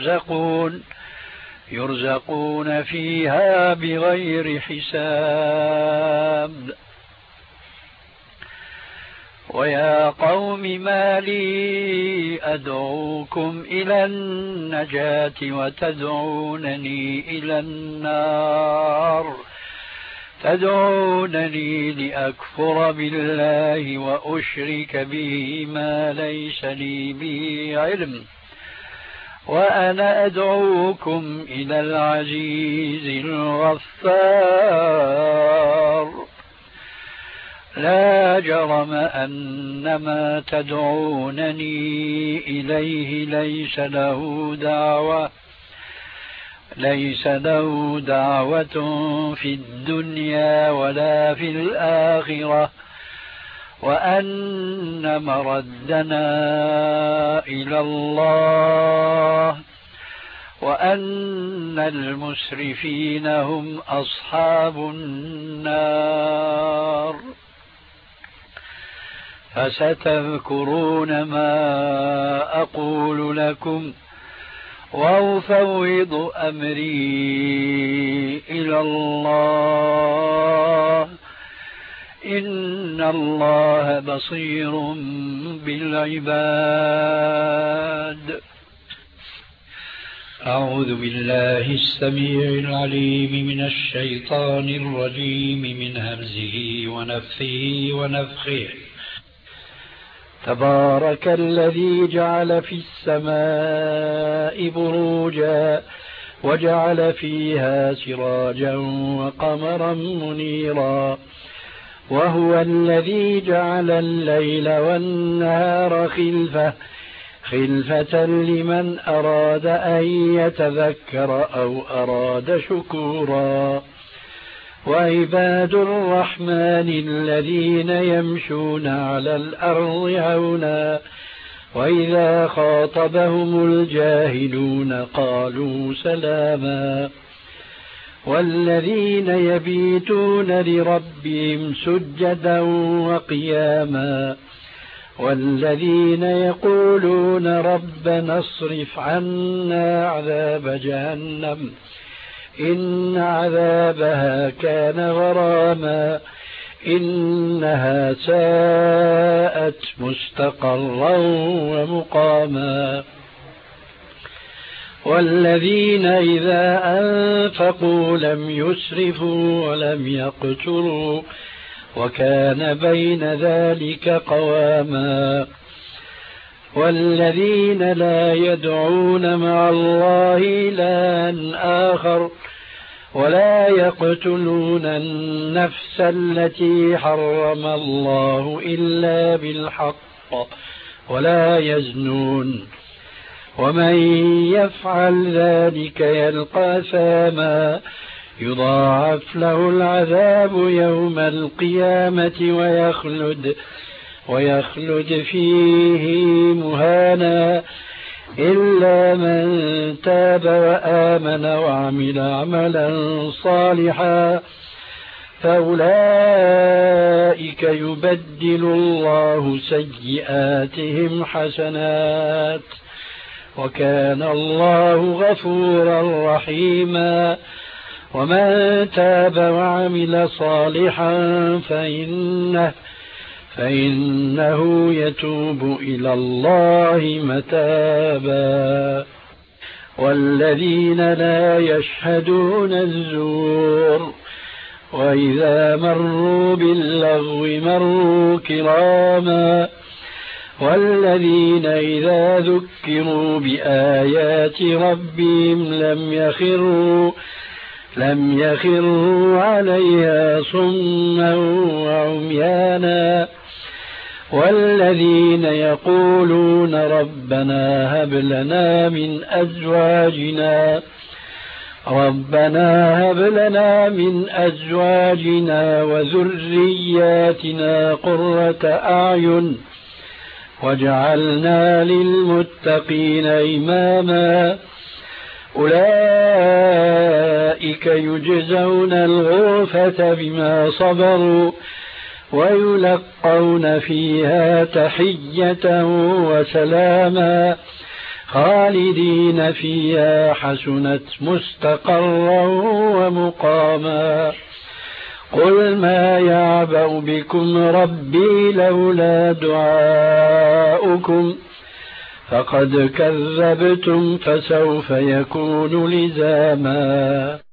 يرزقون فيها بغير حساب. ويا قوم ما لي أدعوكم إلى النجاة وتدعونني إلى النار تدعونني لأكفر بالله وأشرك به ما ليس لي به علم وأنا أدعوكم إلى العزيز الغفار لا جرم أن ما تدعونني إليه ليس له دعوة في الدنيا ولا في الآخرة وأن مردنا إلى الله وأن المسرفين هم أصحاب النار. فستذكرون ما أقول لكم وأفوض أمري إلى الله إن الله بصير بالعباد. أعوذ بالله السميع العليم من الشيطان الرجيم من همزه ونفخه ونفخه. تبارك الذي جعل في السماء بروجا وجعل فيها سراجا وقمرا منيرا وهو الذي جعل الليل والنهار خلفة لمن أراد أن يتذكر أو أراد شكورا. وعباد الرحمن الذين يمشون على الأرض هونا وإذا خاطبهم الجاهلون قالوا سلاما. والذين يبيتون لربهم سجدا وقياما والذين يقولون ربنا اصرف عنا عذاب جهنم إن عذابها كان غراما إنها ساءت مستقرا ومقاما والذين إذا أنفقوا لم يسرفوا ولم يقتروا وكان بين ذلك قواما والذين لا يدعون مع الله إلها آخر ولا يقتلون النفس التي حرم الله إلا بالحق ولا يزنون ومن يفعل ذلك يلقى ثاما يضاعف له العذاب يوم القيامة ويخلد فيه مهانا إلا من تاب وآمن وعمل عملا صالحا فأولئك يبدل الله سيئاتهم حسنات وكان الله غفورا رحيما ومن تاب وعمل صالحا فإنه يتوب إلى الله متابا والذين لا يشهدون الزور وإذا مروا باللغو مروا كراما والذين إذا ذكروا بآيات ربهم لم يخروا عليها صما وعميانا والذين يقولون ربنا هب لنا من أزواجنا وذرياتنا قرة أعين واجعلنا للمتقين إماما أولئك يجزون الغرفة بما صبروا ويلقون فيها تحية وسلاما خالدين فيها حسنت مستقرا ومقاما قل ما يعبأ بكم ربي لولا دعاؤكم فقد كذبتم فسوف يكون لزاما